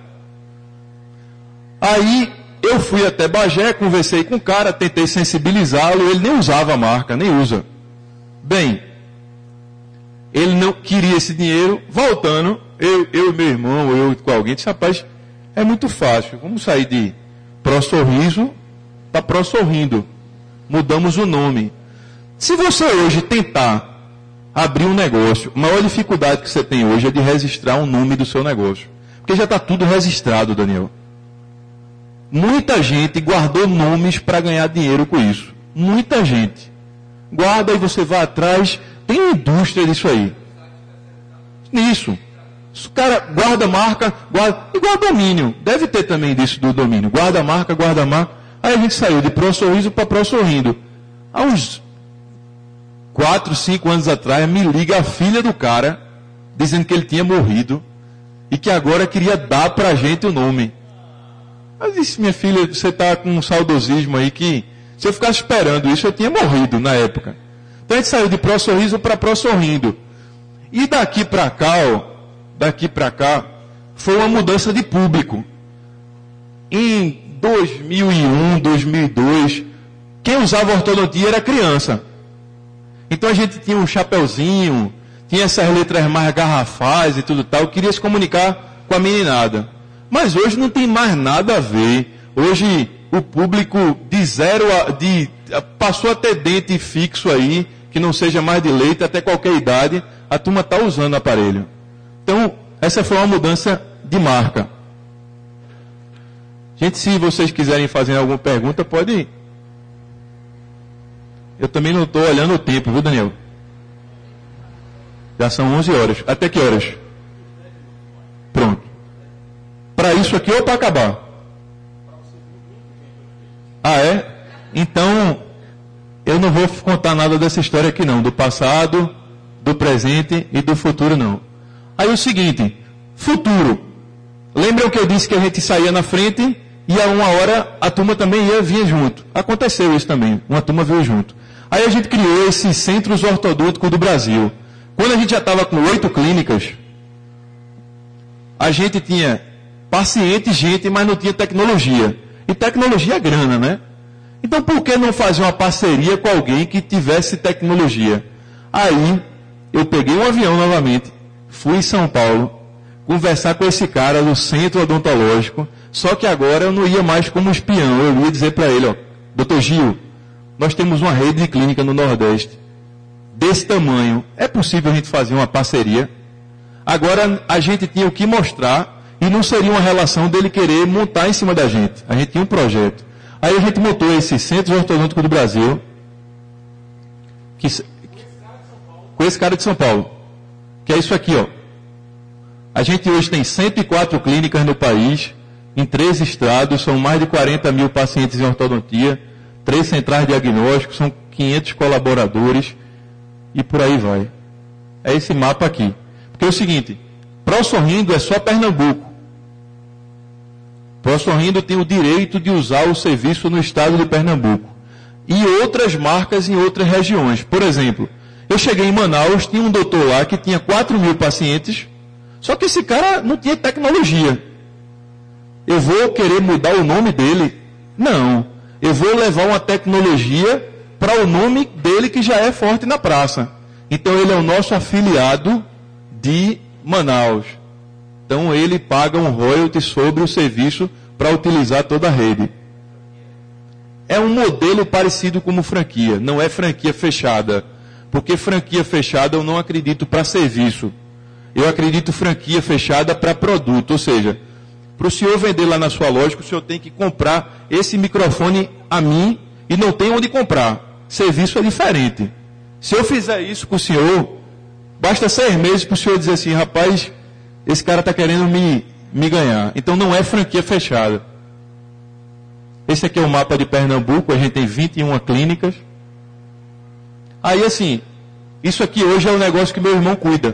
Aí eu fui até Bagé, conversei com o cara, tentei sensibilizá-lo, ele nem usava a marca, nem usa. Bem, ele não queria esse dinheiro, voltando, eu, eu e meu irmão, eu com alguém, disse, rapaz, é muito fácil, vamos sair de Pro Sorriso para Pro Sorrindo. Mudamos o nome. Se você hoje tentar abrir um negócio, a maior dificuldade que você tem hoje é de registrar um nome do seu negócio. Porque já está tudo registrado, Daniel. Muita gente guardou nomes para ganhar dinheiro com isso. Muita gente. Guarda e você vai atrás. Tem uma indústria disso aí. Nisso. O cara guarda a marca, guarda, igual domínio. Deve ter também disso do domínio. Guarda a marca, guarda a marca. Aí a gente saiu de Pro Sorriso para Pro Sorrindo. Há uns quatro, cinco anos atrás, me liga a filha do cara, dizendo que ele tinha morrido e que agora queria dar para a gente o nome. Eu disse, minha filha, você está com um saudosismo aí que, se eu ficasse esperando isso, eu tinha morrido na época. Então a gente saiu de Pro Sorriso para Pro Sorrindo. E daqui para cá, ó, daqui para cá, foi uma mudança de público. Em dois mil e um, dois mil e dois, quem usava ortodontia era criança. Então a gente tinha um chapeuzinho, tinha essas letras mais garrafais e tudo tal, queria se comunicar com a meninada. Mas hoje não tem mais nada a ver. Hoje o público de zero a, de, passou a ter dente fixo aí, que não seja mais de leite, até qualquer idade, a turma está usando o aparelho. Então, essa foi uma mudança de marca. Gente, se vocês quiserem fazer alguma pergunta, pode ir. Eu também não estou olhando o tempo, viu, Daniel? Já são onze horas. Até que horas? Pronto. Para isso aqui ou para acabar? Ah, é? Então, eu não vou contar nada dessa história aqui não. Do passado, do presente e do futuro não. Aí o seguinte, futuro. Lembram que eu disse que a gente saía na frente e a uma hora a turma também ia vir junto. Aconteceu isso também. Uma turma veio junto. Aí a gente criou esses centros ortodônticos do Brasil. Quando a gente já estava com oito clínicas, a gente tinha paciente, gente, mas não tinha tecnologia. E tecnologia é grana, né? Então por que não fazer uma parceria com alguém que tivesse tecnologia? Aí eu peguei um avião novamente, fui em São Paulo, conversar com esse cara do centro odontológico, só que agora eu não ia mais como espião, eu ia dizer para ele, ó, doutor Gil, nós temos uma rede de clínica no Nordeste, desse tamanho, é possível a gente fazer uma parceria? Agora a gente tinha o que mostrar, e não seria uma relação dele querer montar em cima da gente, a gente tinha um projeto. Aí a gente montou esses centros ortodônticos do Brasil, que, com esse cara de São Paulo, que é isso aqui, ó. A gente hoje tem cento e quatro clínicas no país, em três estados, são mais de quarenta mil pacientes em ortodontia, três centrais diagnósticos, são quinhentos colaboradores, e por aí vai. É esse mapa aqui. Porque é o seguinte, ProSorrindo é só Pernambuco. ProSorrindo tem o direito de usar o serviço no estado de Pernambuco. E outras marcas em outras regiões. Por exemplo, eu cheguei em Manaus, tinha um doutor lá que tinha quatro mil pacientes, só que esse cara não tinha tecnologia. Eu vou querer mudar o nome dele? Não. Eu vou levar uma tecnologia para o nome dele que já é forte na praça. Então ele é o nosso afiliado de Manaus. Então ele paga um royalty sobre o serviço para utilizar toda a rede. É um modelo parecido como franquia, não é franquia fechada. Porque franquia fechada eu não acredito para serviço. Eu acredito franquia fechada para produto. Ou seja, para o senhor vender lá na sua loja, o senhor tem que comprar esse microfone a mim e não tem onde comprar. Serviço é diferente. Se eu fizer isso com o senhor, basta seis meses para o senhor dizer assim, rapaz, esse cara está querendo me, me ganhar. Então não é franquia fechada. Esse aqui é o mapa de Pernambuco, a gente tem vinte e uma clínicas. Aí assim, isso aqui hoje é o negócio que meu irmão cuida.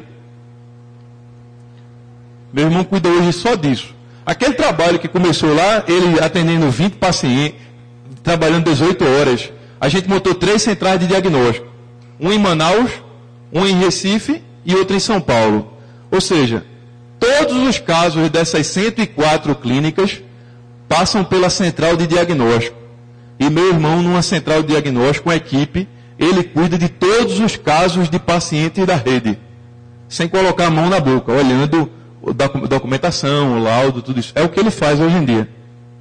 Meu irmão cuida hoje só disso. Aquele trabalho que começou lá, ele atendendo vinte pacientes, trabalhando dezoito horas. A gente montou três centrais de diagnóstico. Um em Manaus, um em Recife e outro em São Paulo. Ou seja, todos os casos dessas cento e quatro clínicas passam pela central de diagnóstico. E meu irmão, numa central de diagnóstico, uma equipe, ele cuida de todos os casos de pacientes da rede. Sem colocar a mão na boca, olhando a documentação, o laudo, tudo isso. É o que ele faz hoje em dia.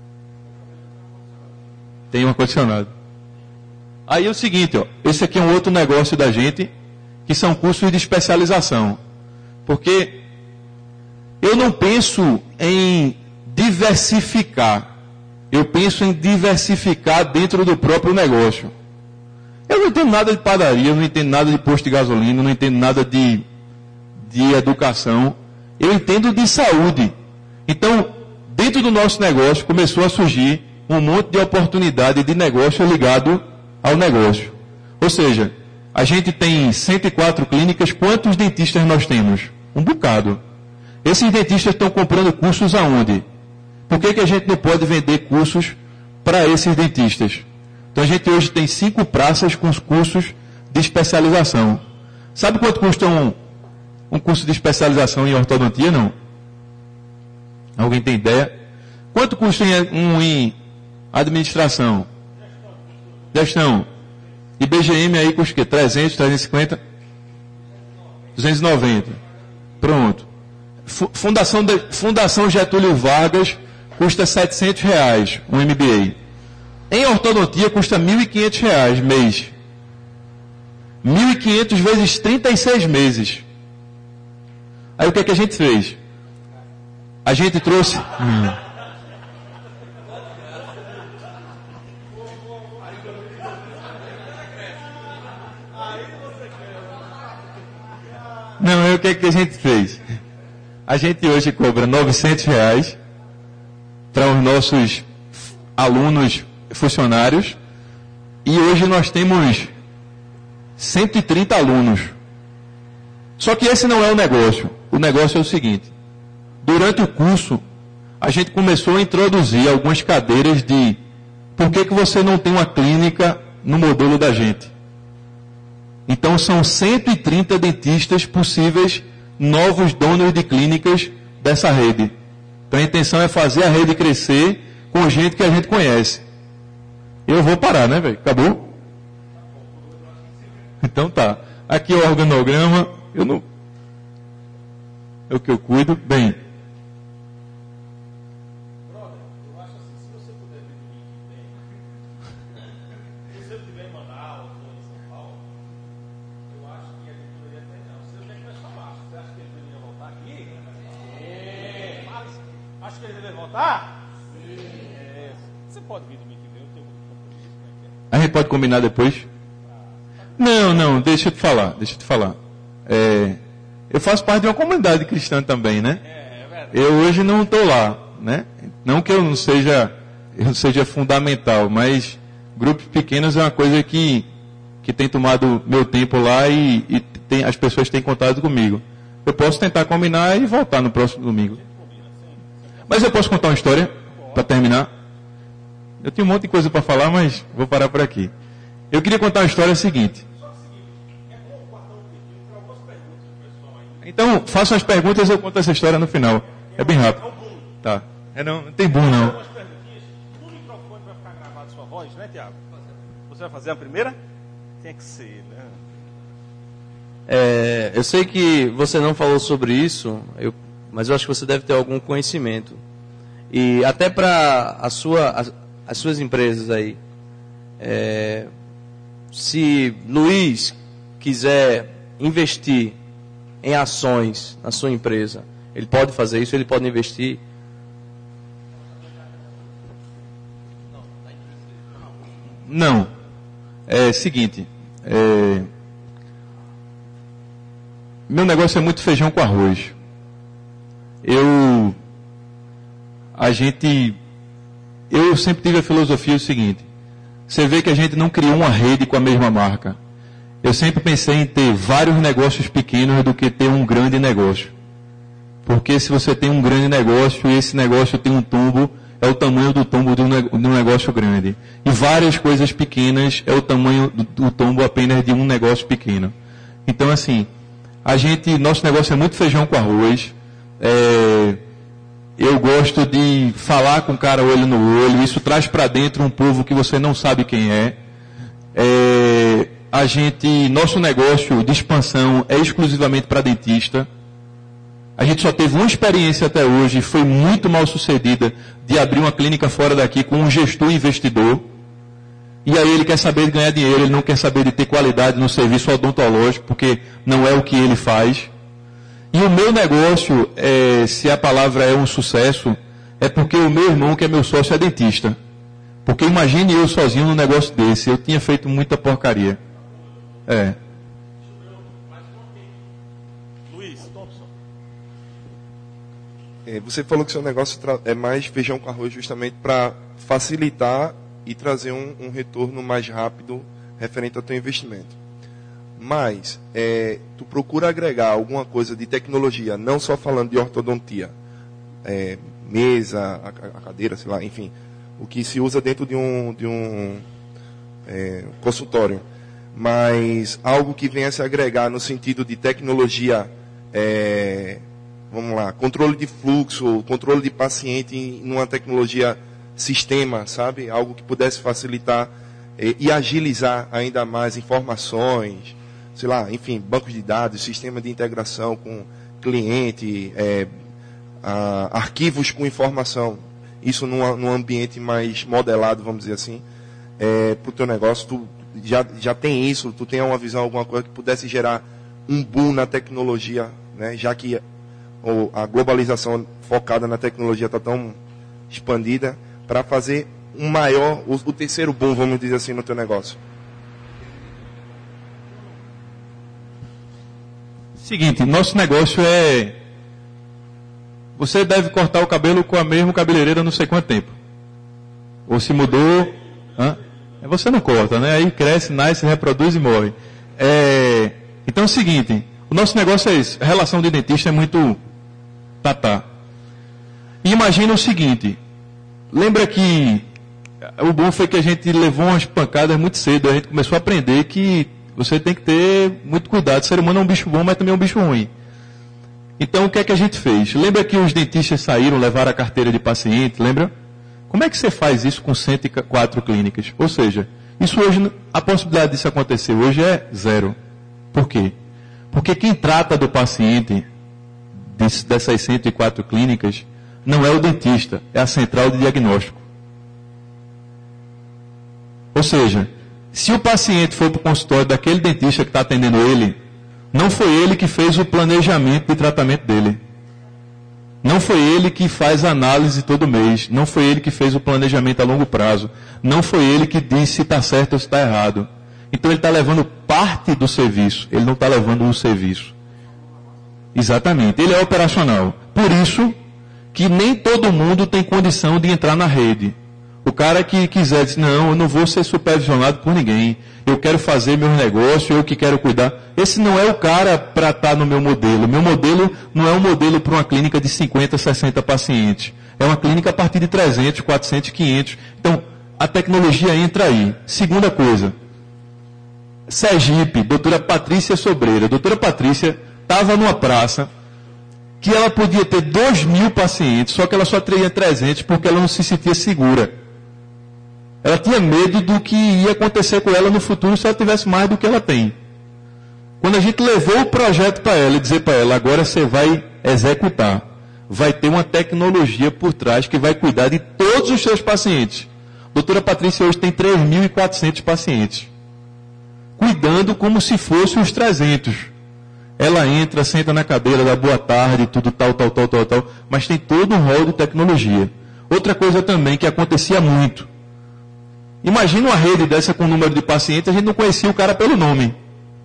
Tem um ar-condicionado. Aí é o seguinte, ó, esse aqui é um outro negócio da gente, que são cursos de especialização. Porque eu não penso em diversificar. Eu penso em diversificar dentro do próprio negócio. Eu não entendo nada de padaria, eu não entendo nada de posto de gasolina, não entendo nada de, de educação. Eu entendo de saúde. Então, dentro do nosso negócio, começou a surgir um monte de oportunidade de negócio ligado ao negócio. Ou seja, a gente tem cento e quatro clínicas, quantos dentistas nós temos? Um bocado. Esses dentistas estão comprando cursos aonde? Por que que a gente não pode vender cursos para esses dentistas? Então a gente hoje tem cinco praças com os cursos de especialização. Sabe quanto custa um, Um curso de especialização em ortodontia, não? Alguém tem ideia? Quanto custa um em administração? Gestão. E B G M aí custa o quê? trezentos, trezentos e cinquenta? duzentos e noventa. Pronto. Fundação, de, Fundação Getúlio Vargas custa setecentos reais um M B A. Em ortodontia custa mil e quinhentos reais mês. mil e quinhentos vezes trinta e seis meses. Aí o que é que a gente fez? A gente trouxe... Hum. Não, aí o que é que a gente fez? A gente hoje cobra novecentos reais para os nossos alunos funcionários e hoje nós temos cento e trinta alunos. Só que esse não é o negócio. O negócio é o seguinte. Durante o curso, a gente começou a introduzir algumas cadeiras de por que, que você não tem uma clínica no modelo da gente. Então são cento e trinta dentistas possíveis novos donos de clínicas dessa rede. Então a intenção é fazer a rede crescer com gente que a gente conhece. Eu vou parar, né, velho? Acabou? Então tá. Aqui é o organograma. Eu não... É o que eu cuido. Bem. Acho que ele deve voltar? Sim. É. Você pode vir domingo que vem, eu tenho compromisso. A gente pode combinar depois? Não, não, deixa eu te falar, deixa eu te falar. É, eu faço parte de uma comunidade cristã também, né? É, é verdade. Eu hoje não estou lá, né? Não que eu não seja, eu seja fundamental, mas grupos pequenos é uma coisa que, que tem tomado meu tempo lá e, e tem, as pessoas têm contato comigo. Eu posso tentar combinar e voltar no próximo domingo. Mas eu posso contar uma história para terminar? Eu tenho um monte de coisa para falar, mas vou parar por aqui. Eu queria contar uma história seguinte. Então, façam as perguntas e eu conto essa história no final. É bem rápido. Tá. É não, não tem boom não. No microfone vai ficar gravado sua voz, né, Tiago? Você vai fazer a primeira? Tem que ser, né? É, eu sei que você não falou sobre isso, eu, mas eu acho que você deve ter algum conhecimento. E até para a sua, as, as suas empresas aí, é, se Luiz quiser investir em ações na sua empresa, ele pode fazer isso, ele pode investir. Não. É o seguinte, é, meu negócio é muito feijão com arroz. Eu, a gente, eu sempre tive a filosofia o seguinte, você vê que a gente não criou uma rede com a mesma marca. Eu sempre pensei em ter vários negócios pequenos do que ter um grande negócio. Porque se você tem um grande negócio e esse negócio tem um tombo, é o tamanho do tombo de um negócio grande. E várias coisas pequenas é o tamanho do tombo apenas de um negócio pequeno. Então, assim, a gente, nosso negócio é muito feijão com arroz. É, eu gosto de falar com o cara olho no olho. Isso traz para dentro um povo que você não sabe quem é. É, a gente, nosso negócio de expansão é exclusivamente para dentista. A gente só teve uma experiência até hoje, foi muito mal sucedida, de abrir uma clínica fora daqui com um gestor investidor. E aí ele quer saber de ganhar dinheiro, ele não quer saber de ter qualidade no serviço odontológico, porque não é o que ele faz. E o meu negócio, é, se a palavra é um sucesso, é porque o meu irmão, que é meu sócio, é dentista. Porque imagine eu sozinho num negócio desse, eu tinha feito muita porcaria. É. Luiz Thompson. É, você falou que seu negócio é mais feijão com arroz justamente para facilitar e trazer um, um retorno mais rápido referente ao teu investimento. Mas, é, tu procura agregar alguma coisa de tecnologia, não só falando de ortodontia, é, mesa, a, a cadeira, sei lá, enfim, o que se usa dentro de um, de um é, consultório, mas algo que venha se agregar no sentido de tecnologia é, vamos lá, controle de fluxo, controle de paciente em numa tecnologia sistema, sabe? Algo que pudesse facilitar e, e agilizar ainda mais informações, sei lá, enfim, bancos de dados, sistema de integração com cliente, é, a, arquivos com informação. Isso num, num ambiente mais modelado, vamos dizer assim, é, para o teu negócio. Tu já, já tem isso, tu tem uma visão, alguma coisa que pudesse gerar um boom na tecnologia, né? Já que ou, a globalização focada na tecnologia está tão expandida, para fazer um maior, o, o terceiro boom, vamos dizer assim, no teu negócio. Seguinte, nosso negócio é... Você deve cortar o cabelo com a mesma cabeleireira não sei quanto tempo. Ou se mudou... Hã? Você não corta, né? Aí cresce, nasce, reproduz e morre. É... Então é o seguinte, o nosso negócio é esse. A relação de dentista é muito... Tatá. E imagina o seguinte... Lembra que o bom foi que a gente levou umas pancadas muito cedo. A gente começou a aprender que você tem que ter muito cuidado. O ser humano é um bicho bom, mas também é um bicho ruim. Então, o que é que a gente fez? Lembra que os dentistas saíram, levaram a carteira de paciente, lembra? Como é que você faz isso com cento e quatro clínicas? Ou seja, isso hoje, a possibilidade disso acontecer hoje é zero. Por quê? Porque quem trata do paciente dessas cento e quatro clínicas não é o dentista, é a central de diagnóstico. Ou seja, se o paciente for para o consultório daquele dentista que está atendendo ele, não foi ele que fez o planejamento de tratamento dele. Não foi ele que faz a análise todo mês. Não foi ele que fez o planejamento a longo prazo. Não foi ele que diz se está certo ou se está errado. Então ele está levando parte do serviço. Ele não está levando o serviço. Exatamente. Ele é operacional. Por isso que nem todo mundo tem condição de entrar na rede. O cara que quiser dizer, não, eu não vou ser supervisionado por ninguém. Eu quero fazer meu negócio, eu que quero cuidar. Esse não é o cara para estar no meu modelo. Meu modelo não é um modelo para uma clínica de cinquenta, sessenta pacientes. É uma clínica a partir de trezentos, quatrocentos, quinhentos. Então, a tecnologia entra aí. Segunda coisa. Sergipe, doutora Patrícia Sobreira. Doutora Patrícia estava numa praça que ela podia ter dois mil pacientes, só que ela só teria trezentos porque ela não se sentia segura. Ela tinha medo do que ia acontecer com ela no futuro se ela tivesse mais do que ela tem. Quando a gente levou o projeto para ela e dizer para ela, agora você vai executar, vai ter uma tecnologia por trás que vai cuidar de todos os seus pacientes. A doutora Patrícia hoje tem três mil e quatrocentos pacientes, cuidando como se fossem os trezentos. Ela entra, senta na cadeira, dá boa tarde, tudo tal, tal, tal, tal, tal, mas tem todo um rol de tecnologia. Outra coisa também que acontecia muito. Imagina uma rede dessa com número de pacientes, a gente não conhecia o cara pelo nome.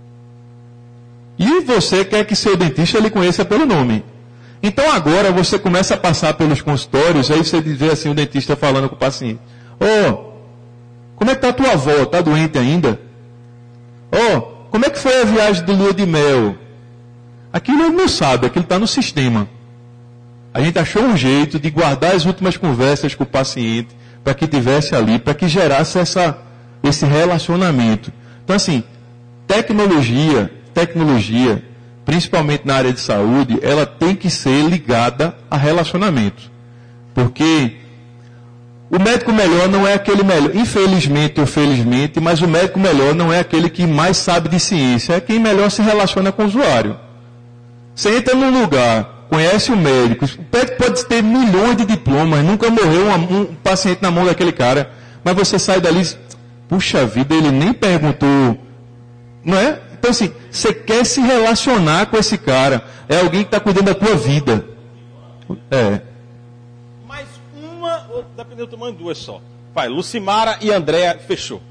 E você quer que seu dentista ele conheça pelo nome. Então agora você começa a passar pelos consultórios, aí você vê assim o dentista falando com o paciente. Ô, oh, como é que está a tua avó? Está doente ainda? Ô, oh, como é que foi a viagem do lua de mel? Aquilo ele não sabe, aquilo está no sistema. A gente achou um jeito de guardar as últimas conversas com o paciente, para que tivesse ali, para que gerasse essa, esse relacionamento. Então, assim, tecnologia, tecnologia, principalmente na área de saúde, ela tem que ser ligada a relacionamento. Porque o médico melhor não é aquele melhor, infelizmente ou felizmente, mas o médico melhor não é aquele que mais sabe de ciência, é quem melhor se relaciona com o usuário. Você entra num lugar, conhece o médico, o médico pode ter milhões de diplomas, nunca morreu uma, um paciente na mão daquele cara, mas você sai dali, puxa vida, ele nem perguntou, não é? Então assim, você quer se relacionar com esse cara, é alguém que está cuidando da tua vida. É. Mais uma, ou dependendo do tamanho, duas só. Vai, Lucimara e Andréa, fechou.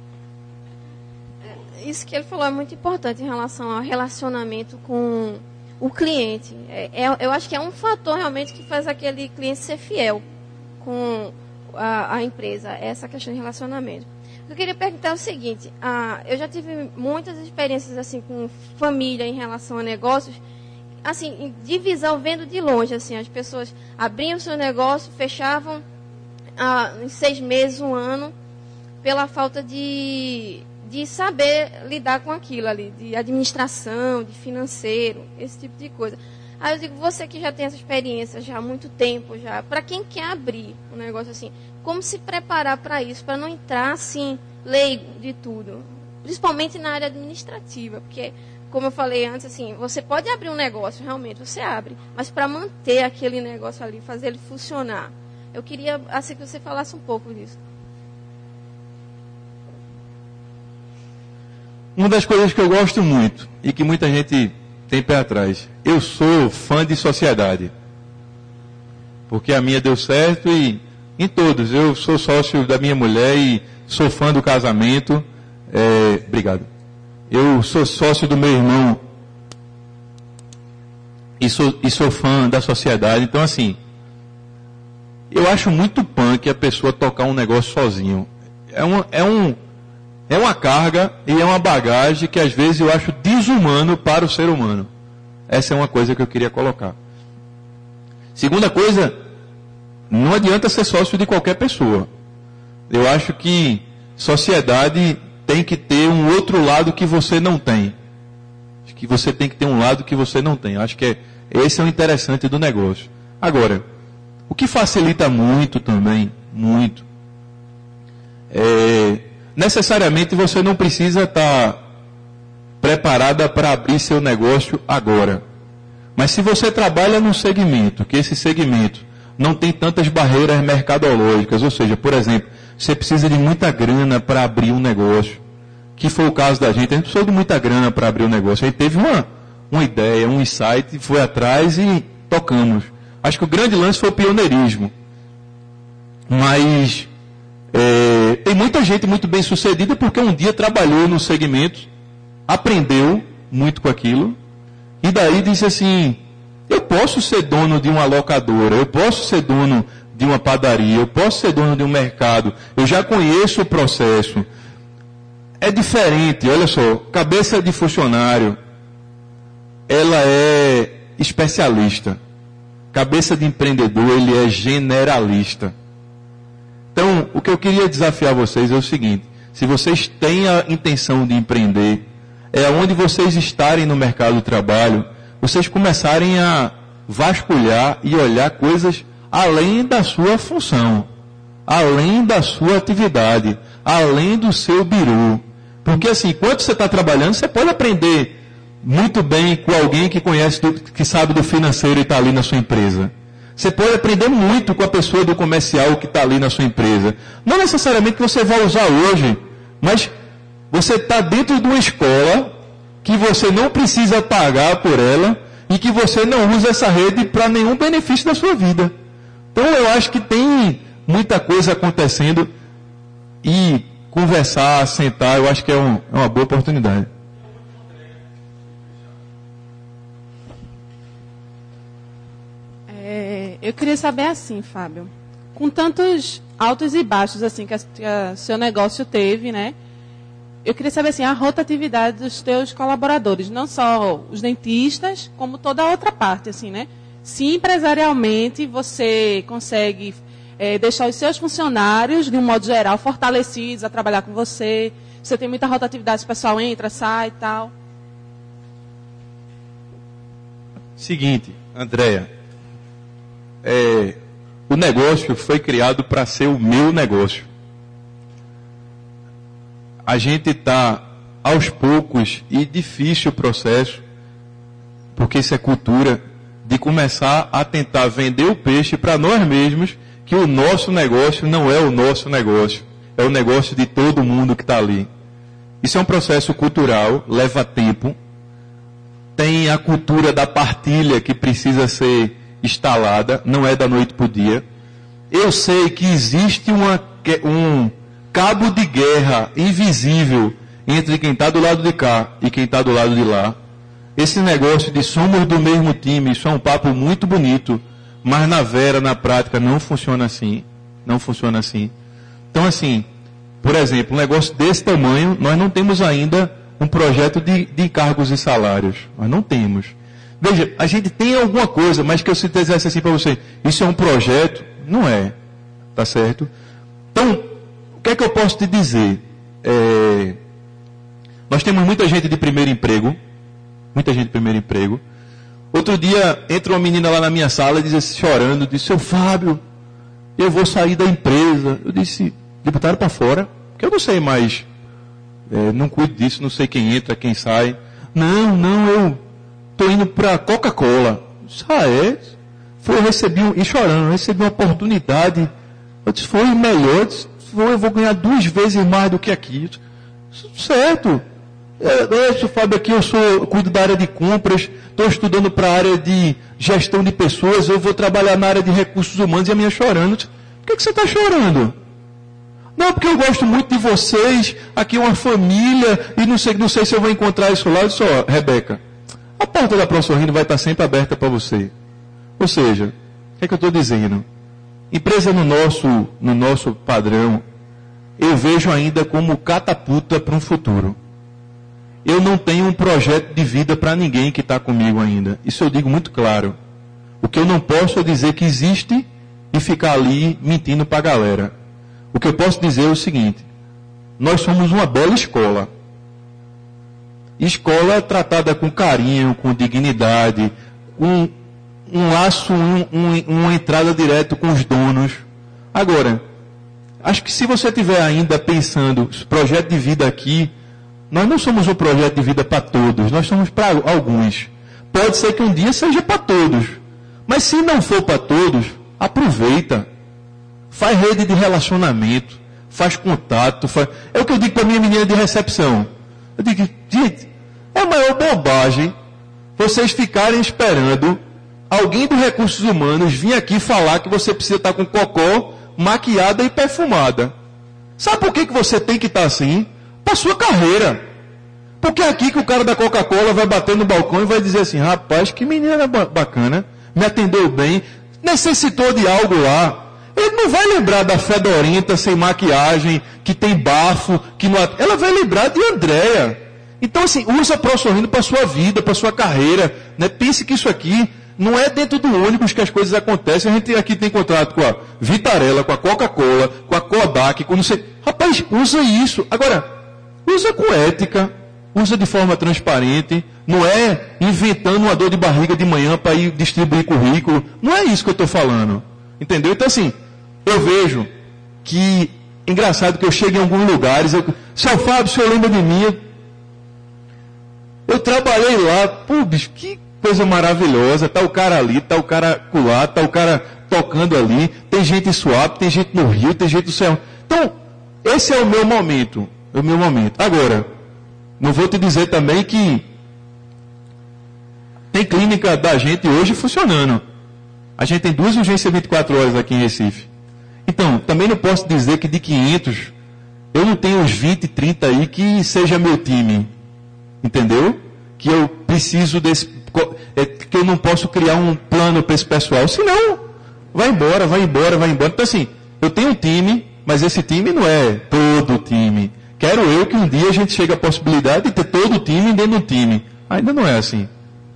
Isso que ele falou é muito importante em relação ao relacionamento com o cliente. É, é, eu acho que é um fator realmente que faz aquele cliente ser fiel com a, a empresa, essa questão de relacionamento. Eu queria perguntar o seguinte, ah, eu já tive muitas experiências assim com família em relação a negócios, assim, de visão vendo de longe, assim, as pessoas abriam o seu negócio, fechavam ah, em seis meses, um ano, pela falta de, de saber lidar com aquilo ali, de administração, de financeiro, esse tipo de coisa. Aí eu digo, você que já tem essa experiência já há muito tempo, já, para quem quer abrir um negócio assim, como se preparar para isso, para não entrar assim, leigo de tudo, principalmente na área administrativa, porque, como eu falei antes, assim, você pode abrir um negócio, realmente, você abre, mas para manter aquele negócio ali, fazer ele funcionar, eu queria assim que você falasse um pouco disso. Uma das coisas que eu gosto muito e que muita gente tem pé atrás, eu sou fã de sociedade. Porque a minha deu certo e em todos. Eu sou sócio da minha mulher e sou fã do casamento. É, obrigado. Eu sou sócio do meu irmão e sou, e sou fã da sociedade. Então, assim, eu acho muito punk a pessoa tocar um negócio sozinho. É um... É um É uma carga e é uma bagagem que às vezes eu acho desumano para o ser humano. Essa é uma coisa que eu queria colocar. Segunda coisa, não adianta ser sócio de qualquer pessoa. Eu acho que sociedade tem que ter um outro lado que você não tem. Acho que você tem que ter um lado que você não tem. Acho que é, esse é o interessante do negócio. Agora, o que facilita muito também, muito, é... necessariamente você não precisa estar preparada para abrir seu negócio agora. Mas se você trabalha num segmento, que esse segmento não tem tantas barreiras mercadológicas, ou seja, por exemplo, você precisa de muita grana para abrir um negócio, que foi o caso da gente, a gente precisou de muita grana para abrir um negócio, a gente teve uma, uma ideia, um insight, foi atrás e tocamos. Acho que o grande lance foi o pioneirismo. Mas... É, tem muita gente muito bem sucedida porque um dia trabalhou no segmento, aprendeu muito com aquilo, e daí disse assim, eu posso ser dono de uma locadora, eu posso ser dono de uma padaria, eu posso ser dono de um mercado, eu já conheço o processo. É diferente, olha só, cabeça de funcionário, ela é especialista. Cabeça de empreendedor, ele é generalista. Então, o que eu queria desafiar vocês é o seguinte, se vocês têm a intenção de empreender, é onde vocês estarem no mercado do trabalho, vocês começarem a vasculhar e olhar coisas além da sua função, além da sua atividade, além do seu biru. Porque assim, enquanto você está trabalhando, você pode aprender muito bem com alguém que conhece, do, que sabe do financeiro e está ali na sua empresa. Você pode aprender muito com a pessoa do comercial que está ali na sua empresa. Não necessariamente que você vai usar hoje, mas você está dentro de uma escola que você não precisa pagar por ela e que você não usa essa rede para nenhum benefício da sua vida. Então eu acho que tem muita coisa acontecendo e conversar, sentar, eu acho que é, um, é uma boa oportunidade. Eu queria saber assim, Fábio, com tantos altos e baixos assim que o seu negócio teve, né? Eu queria saber assim, a rotatividade dos teus colaboradores, não só os dentistas, como toda a outra parte, assim, né? Se empresarialmente você consegue é, deixar os seus funcionários, de um modo geral, fortalecidos a trabalhar com você, você tem muita rotatividade, o pessoal entra, sai e tal. Seguinte, Andréia. É, o negócio foi criado para ser o meu negócio. A gente está aos poucos, e difícil o processo, porque isso é cultura, de começar a tentar vender o peixe para nós mesmos, que o nosso negócio não é o nosso negócio, é o negócio de todo mundo que está ali. Isso é um processo cultural, leva tempo, tem a cultura da partilha que precisa ser instalada, não é da noite para o dia. Eu sei que existe uma, um cabo de guerra invisível entre quem está do lado de cá e quem está do lado de lá. Esse negócio de somos do mesmo time, isso é um papo muito bonito, mas na vera, na prática, não funciona assim. Não funciona assim. Então, assim, por exemplo, um negócio desse tamanho, nós não temos ainda um projeto de, de encargos e salários. Nós não temos. Veja, a gente tem alguma coisa, mas que eu se dissesse assim para você, isso é um projeto? Não é. Tá certo? Então, o que é que eu posso te dizer? É, Nós temos muita gente de primeiro emprego, muita gente de primeiro emprego. Outro dia, entra uma menina lá na minha sala, diz assim, chorando, disse, seu Fábio, eu vou sair da empresa. Eu disse, botaram para fora, porque eu não sei mais, é, não cuido disso, não sei quem entra, quem sai. Não, não, eu estou indo para a Coca-Cola. Ah, é? Foi, eu recebi, um, e chorando, eu recebi uma oportunidade. Eu disse, foi melhor, eu, disse, foi, eu vou ganhar duas vezes mais do que aqui. Eu disse, certo. É, eu sou Fábio aqui, eu sou, eu cuido da área de compras, estou estudando para a área de gestão de pessoas, eu vou trabalhar na área de recursos humanos e a minha chorando. Disse, por que, que você está chorando? Não, porque eu gosto muito de vocês, aqui é uma família, e não sei, não sei se eu vou encontrar isso lá. Eu disse, ó, Rebeca, a porta da ProSorrindo vai estar sempre aberta para você. Ou seja, o que é que eu estou dizendo? Empresa no nosso, no nosso padrão, eu vejo ainda como catapulta para um futuro. Eu não tenho um projeto de vida para ninguém que está comigo ainda. Isso eu digo muito claro. O que eu não posso é dizer que existe e ficar ali mentindo para a galera. O que eu posso dizer é o seguinte, nós somos uma bela escola. Escola tratada com carinho, com dignidade, com um laço, um, um, uma entrada direta com os donos. Agora, acho que se você estiver ainda pensando, projeto de vida aqui, nós não somos um projeto de vida para todos, nós somos para alguns. Pode ser que um dia seja para todos. Mas se não for para todos, aproveita. Faz rede de relacionamento, faz contato. Faz... É o que eu digo para a minha menina de recepção. Eu digo, gente, é a maior bobagem vocês ficarem esperando alguém do Recursos Humanos vir aqui falar que você precisa estar com cocô, maquiada e perfumada. Sabe por que, que você tem que estar assim? Para sua carreira. Porque é aqui que o cara da Coca-Cola vai bater no balcão e vai dizer assim, rapaz, que menina bacana, me atendeu bem, necessitou de algo lá. Ele não vai lembrar da fedorenta sem maquiagem, que tem bafo, que não... Ela vai lembrar de Andréia. Então, assim, usa a ProSorrindo para sua vida, para sua carreira. Né? Pense que isso aqui não é dentro do ônibus que as coisas acontecem. A gente aqui tem contrato com a Vitarella, com a Coca-Cola, com a Kodak, com não sei... Rapaz, usa isso. Agora, usa com ética, usa de forma transparente. Não é inventando uma dor de barriga de manhã para ir distribuir currículo. Não é isso que eu estou falando. Entendeu? Então, assim, eu vejo que, engraçado que eu chego em alguns lugares, eu, seu Fábio, o senhor lembra de mim? Eu trabalhei lá, pô, bicho, que coisa maravilhosa, tá o cara ali, tá o cara lá, tá o cara tocando ali, tem gente em Suape, tem gente no Rio, tem gente no céu. Então, esse é o meu momento, é o meu momento. Agora, não vou te dizer também que tem clínica da gente hoje funcionando. A gente tem duas urgências vinte e quatro horas aqui em Recife. Então, também não posso dizer que de quinhentos, eu não tenho uns vinte, trinta aí que seja meu time. Entendeu? Que eu preciso desse... que eu não posso criar um plano para esse pessoal. Senão, vai embora, vai embora, vai embora. Então, assim, eu tenho um time, mas esse time não é todo o time. Quero eu que um dia a gente chegue à possibilidade de ter todo o time dentro do time. Ainda não é assim.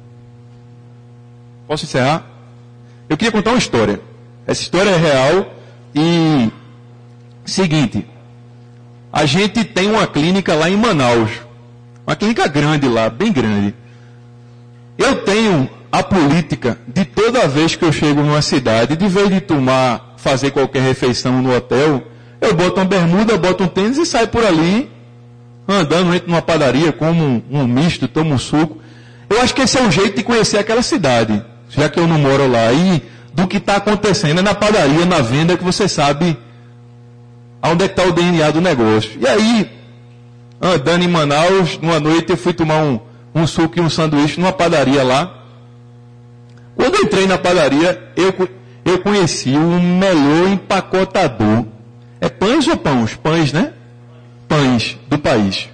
Posso encerrar? Eu queria contar uma história. Essa história é real e... Seguinte. A gente tem uma clínica lá em Manaus. Uma clínica grande lá, bem grande. Eu tenho a política de toda vez que eu chego numa cidade, de vez de tomar, fazer qualquer refeição no hotel, eu boto uma bermuda, boto um tênis e saio por ali, andando, entro numa padaria, como um, um misto, tomo um suco. Eu acho que esse é o jeito de conhecer aquela cidade, já que eu não moro lá. E do que está acontecendo é na padaria, na venda, que você sabe onde é que está o D N A do negócio. E aí, andando em Manaus, numa noite eu fui tomar um, um suco e um sanduíche numa padaria lá. Quando eu entrei na padaria, eu, eu conheci o melhor empacotador. É pães ou pães? Pães, né? Pães do país.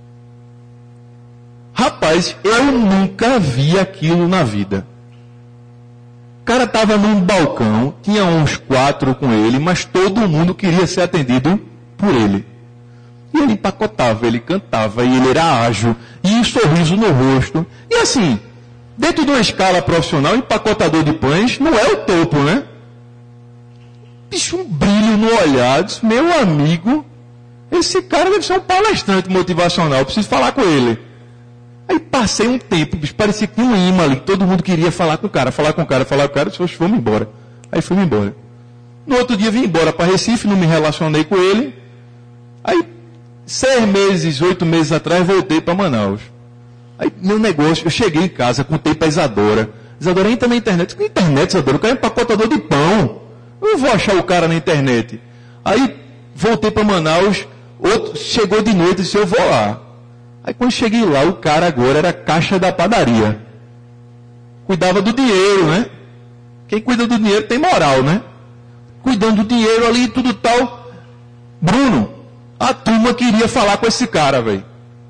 Rapaz, eu nunca vi aquilo na vida. O cara estava num balcão, tinha uns quatro com ele, mas todo mundo queria ser atendido por ele. E ele empacotava, ele cantava, e ele era ágil, e um sorriso no rosto. E assim, dentro de uma escala profissional, empacotador de pães não é o topo, né? Bicho, um brilho no olhar, disse, meu amigo, esse cara deve ser um palestrante motivacional, eu preciso falar com ele. Aí passei um tempo, bicho, parecia que tinha um imã ali, todo mundo queria falar com o cara, falar com o cara, falar com o cara, eu disse, vamos embora. Aí fui embora. No outro dia vim embora para Recife, não me relacionei com ele. Aí, seis meses, oito meses atrás, voltei para Manaus. Aí, meu negócio, eu cheguei em casa, contei para Isadora. Isadora, entra na internet. Que internet, Isadora? O cara é empacotador de pão. Eu não vou achar o cara na internet. Aí, voltei para Manaus, outro, chegou de noite e disse, eu vou lá. Aí, quando cheguei lá, o cara agora era caixa da padaria. Cuidava do dinheiro, né? Quem cuida do dinheiro tem moral, né? Cuidando do dinheiro ali e tudo tal. Bruno, a turma queria falar com esse cara, velho.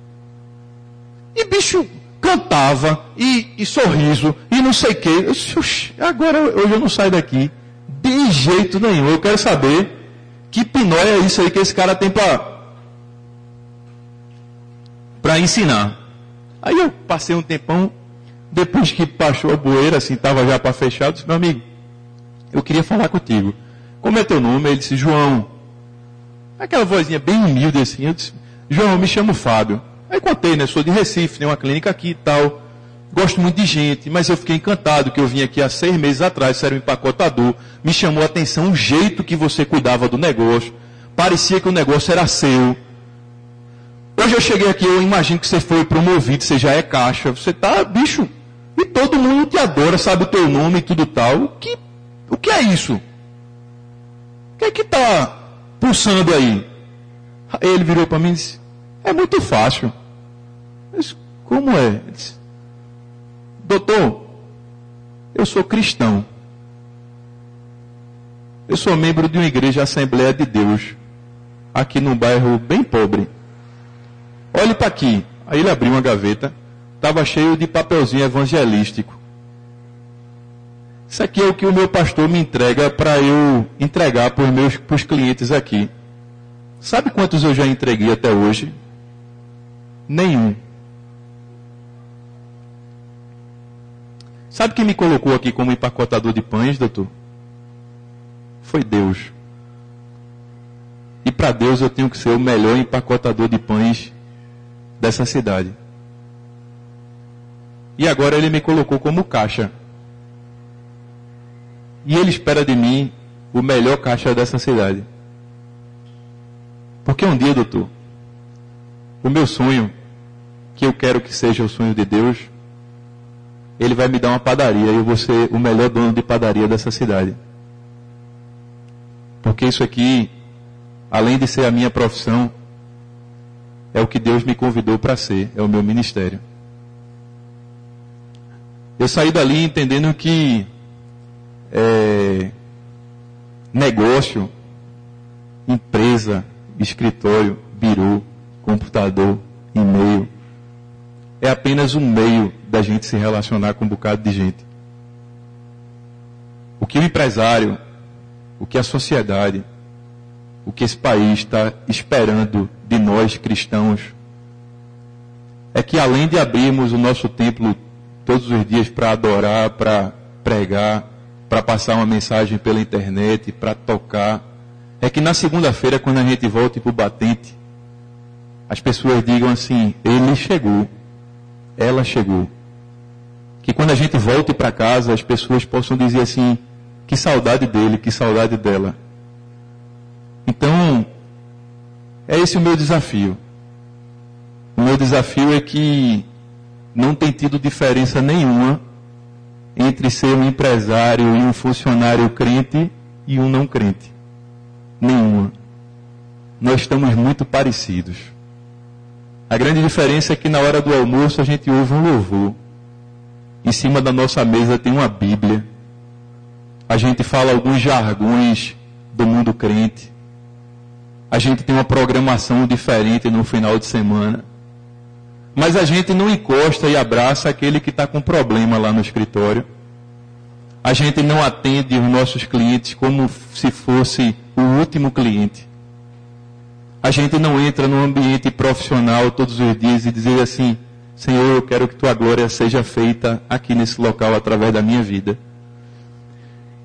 E bicho cantava, e, e sorriso, e não sei o quê. Eu disse, agora hoje eu não saio daqui. De jeito nenhum. Eu quero saber que pinóia é isso aí que esse cara tem para para ensinar. Aí eu passei um tempão, depois que passou a bueira, assim, estava já para fechar, eu disse, meu amigo, eu queria falar contigo. Como é teu nome? Ele disse, João. Aquela vozinha bem humilde assim, eu disse, João, eu me chamo Fábio. Aí contei, né, sou de Recife, tenho uma clínica aqui e tal, gosto muito de gente, mas eu fiquei encantado que eu vim aqui há seis meses atrás, você era um empacotador, me chamou a atenção o jeito que você cuidava do negócio, parecia que o negócio era seu. Hoje eu cheguei aqui, eu imagino que você foi promovido, você já é caixa, você tá, bicho, e todo mundo te adora, sabe o teu nome e tudo tal. O que, o que é isso? O que é que está pulsando aí? Ele virou para mim e disse, é muito fácil. Eu disse, como é? Ele disse, doutor, eu sou cristão. Eu sou membro de uma igreja Assembleia de Deus, aqui num bairro bem pobre. Olhe para aqui. Aí ele abriu uma gaveta, estava cheio de papelzinho evangelístico. Isso aqui é o que o meu pastor me entrega para eu entregar para os meus para os clientes aqui. Sabe quantos eu já entreguei até hoje? Nenhum. Sabe quem me colocou aqui como empacotador de pães, doutor? Foi Deus. E para Deus eu tenho que ser o melhor empacotador de pães dessa cidade. E agora ele me colocou como caixa. E ele espera de mim o melhor caixa dessa cidade. Porque um dia, doutor, o meu sonho, que eu quero que seja o sonho de Deus, ele vai me dar uma padaria e eu vou ser o melhor dono de padaria dessa cidade. Porque isso aqui, além de ser a minha profissão, é o que Deus me convidou para ser, é o meu ministério. Eu saí dali entendendo que é, negócio, empresa, escritório, birô, computador, e-mail, é apenas um meio da gente se relacionar com um bocado de gente. O que o empresário, o que a sociedade, o que esse país está esperando de nós cristãos, é que além de abrirmos o nosso templo todos os dias para adorar, para pregar, para passar uma mensagem pela internet, para tocar, é que na segunda-feira, quando a gente volta para o batente, as pessoas digam assim, ele chegou, ela chegou. Que quando a gente volte para casa, as pessoas possam dizer assim, que saudade dele, que saudade dela. Então, é esse o meu desafio. O meu desafio é que não tem tido diferença nenhuma entre ser um empresário e um funcionário crente e um não crente. Nenhuma. Nós estamos muito parecidos. A grande diferença é que na hora do almoço a gente ouve um louvor. Em cima da nossa mesa tem uma Bíblia. A gente fala alguns jargões do mundo crente. A gente tem uma programação diferente no final de semana. Mas a gente não encosta e abraça aquele que está com problema lá no escritório. A gente não atende os nossos clientes como se fosse o último cliente. A gente não entra no ambiente profissional todos os dias e dizer assim, Senhor, eu quero que tua glória seja feita aqui nesse local através da minha vida.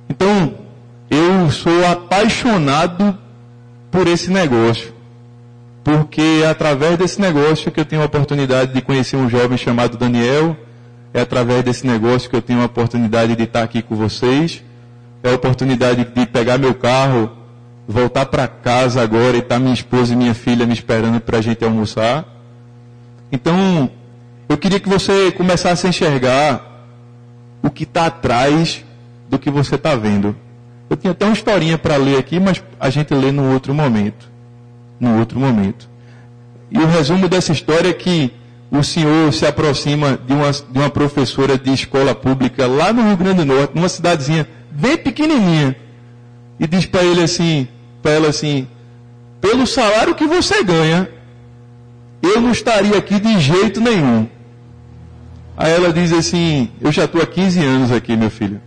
Então, eu sou apaixonado por esse negócio. porque é através desse negócio que eu tenho a oportunidade de conhecer um jovem chamado Daniel, é através desse negócio que eu tenho a oportunidade de estar aqui com vocês, é a oportunidade de pegar meu carro, voltar para casa agora e estar minha esposa e minha filha me esperando para a gente almoçar. Então, eu queria que você começasse a enxergar o que está atrás do que você está vendo. Eu tinha até uma historinha para ler aqui, mas a gente lê num outro momento. Num outro momento. E o resumo dessa história é que o senhor se aproxima de uma, de uma professora de escola pública lá no Rio Grande do Norte, numa cidadezinha bem pequenininha, e diz para ele assim, para ela assim, pelo salário que você ganha, eu não estaria aqui de jeito nenhum. Aí ela diz assim, eu já estou há quinze anos aqui, meu filho.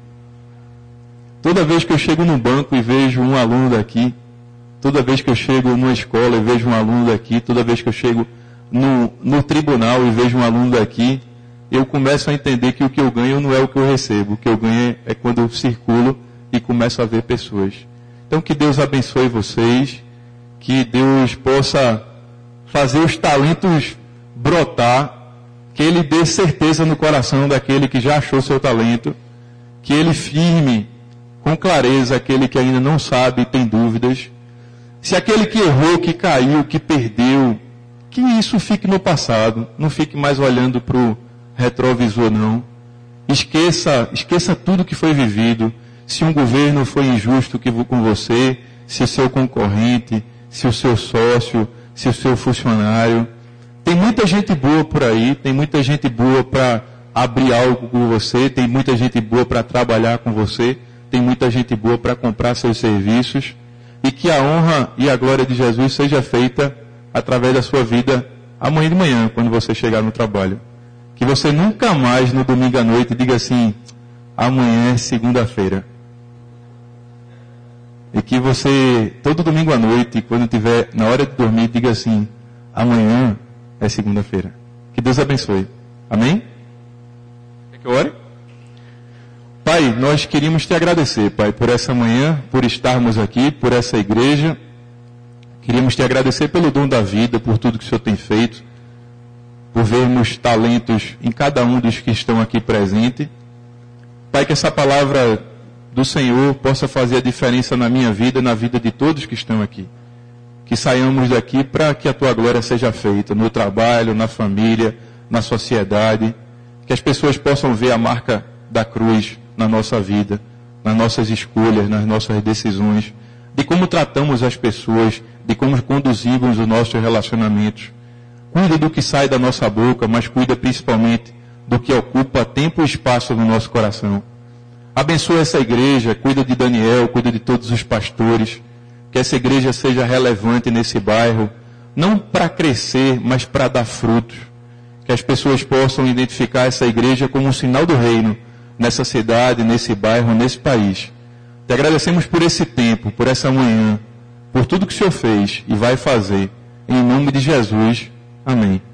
Toda vez que eu chego no banco e vejo um aluno daqui, toda vez que eu chego numa escola e vejo um aluno daqui, toda vez que eu chego no, no tribunal e vejo um aluno daqui, eu começo a entender que o que eu ganho não é o que eu recebo. O que eu ganho é quando eu circulo e começo a ver pessoas. Então que Deus abençoe vocês, que Deus possa fazer os talentos brotar, que Ele dê certeza no coração daquele que já achou seu talento, que Ele firme com clareza aquele que ainda não sabe e tem dúvidas. Se aquele que errou, que caiu, que perdeu, que isso fique no passado, não fique mais olhando para o retrovisor, não. Esqueça, esqueça tudo que foi vivido. Se um governo foi injusto que com você, se o seu concorrente, se o seu sócio, se o seu funcionário. Tem muita gente boa por aí, tem muita gente boa para abrir algo com você, tem muita gente boa para trabalhar com você, tem muita gente boa para comprar seus serviços. E que a honra e a glória de Jesus seja feita através da sua vida amanhã de manhã, quando você chegar no trabalho. Que você nunca mais no domingo à noite diga assim, amanhã é segunda-feira. E que você, todo domingo à noite, quando estiver na hora de dormir, diga assim, amanhã é segunda-feira. Que Deus abençoe. Amém? Quer que eu ore? Pai, nós queríamos te agradecer, Pai, por essa manhã, por estarmos aqui, por essa igreja. Queríamos te agradecer pelo dom da vida, por tudo que o Senhor tem feito, por vermos talentos em cada um dos que estão aqui presentes. Pai, que essa palavra do Senhor possa fazer a diferença na minha vida, na vida de todos que estão aqui. Que saiamos daqui para que a tua glória seja feita no trabalho, na família, na sociedade. Que as pessoas possam ver a marca da cruz na nossa vida, nas nossas escolhas, nas nossas decisões, de como tratamos as pessoas, de como conduzimos os nossos relacionamentos. Cuida do que sai da nossa boca, mas cuida principalmente do que ocupa tempo e espaço no nosso coração. Abençoa essa igreja, cuida de Daniel, cuida de todos os pastores, que essa igreja seja relevante nesse bairro, não para crescer, mas para dar frutos. Que as pessoas possam identificar essa igreja como um sinal do reino, nessa cidade, nesse bairro, nesse país. Te agradecemos por esse tempo, por essa manhã, por tudo que o Senhor fez e vai fazer. Em nome de Jesus. Amém.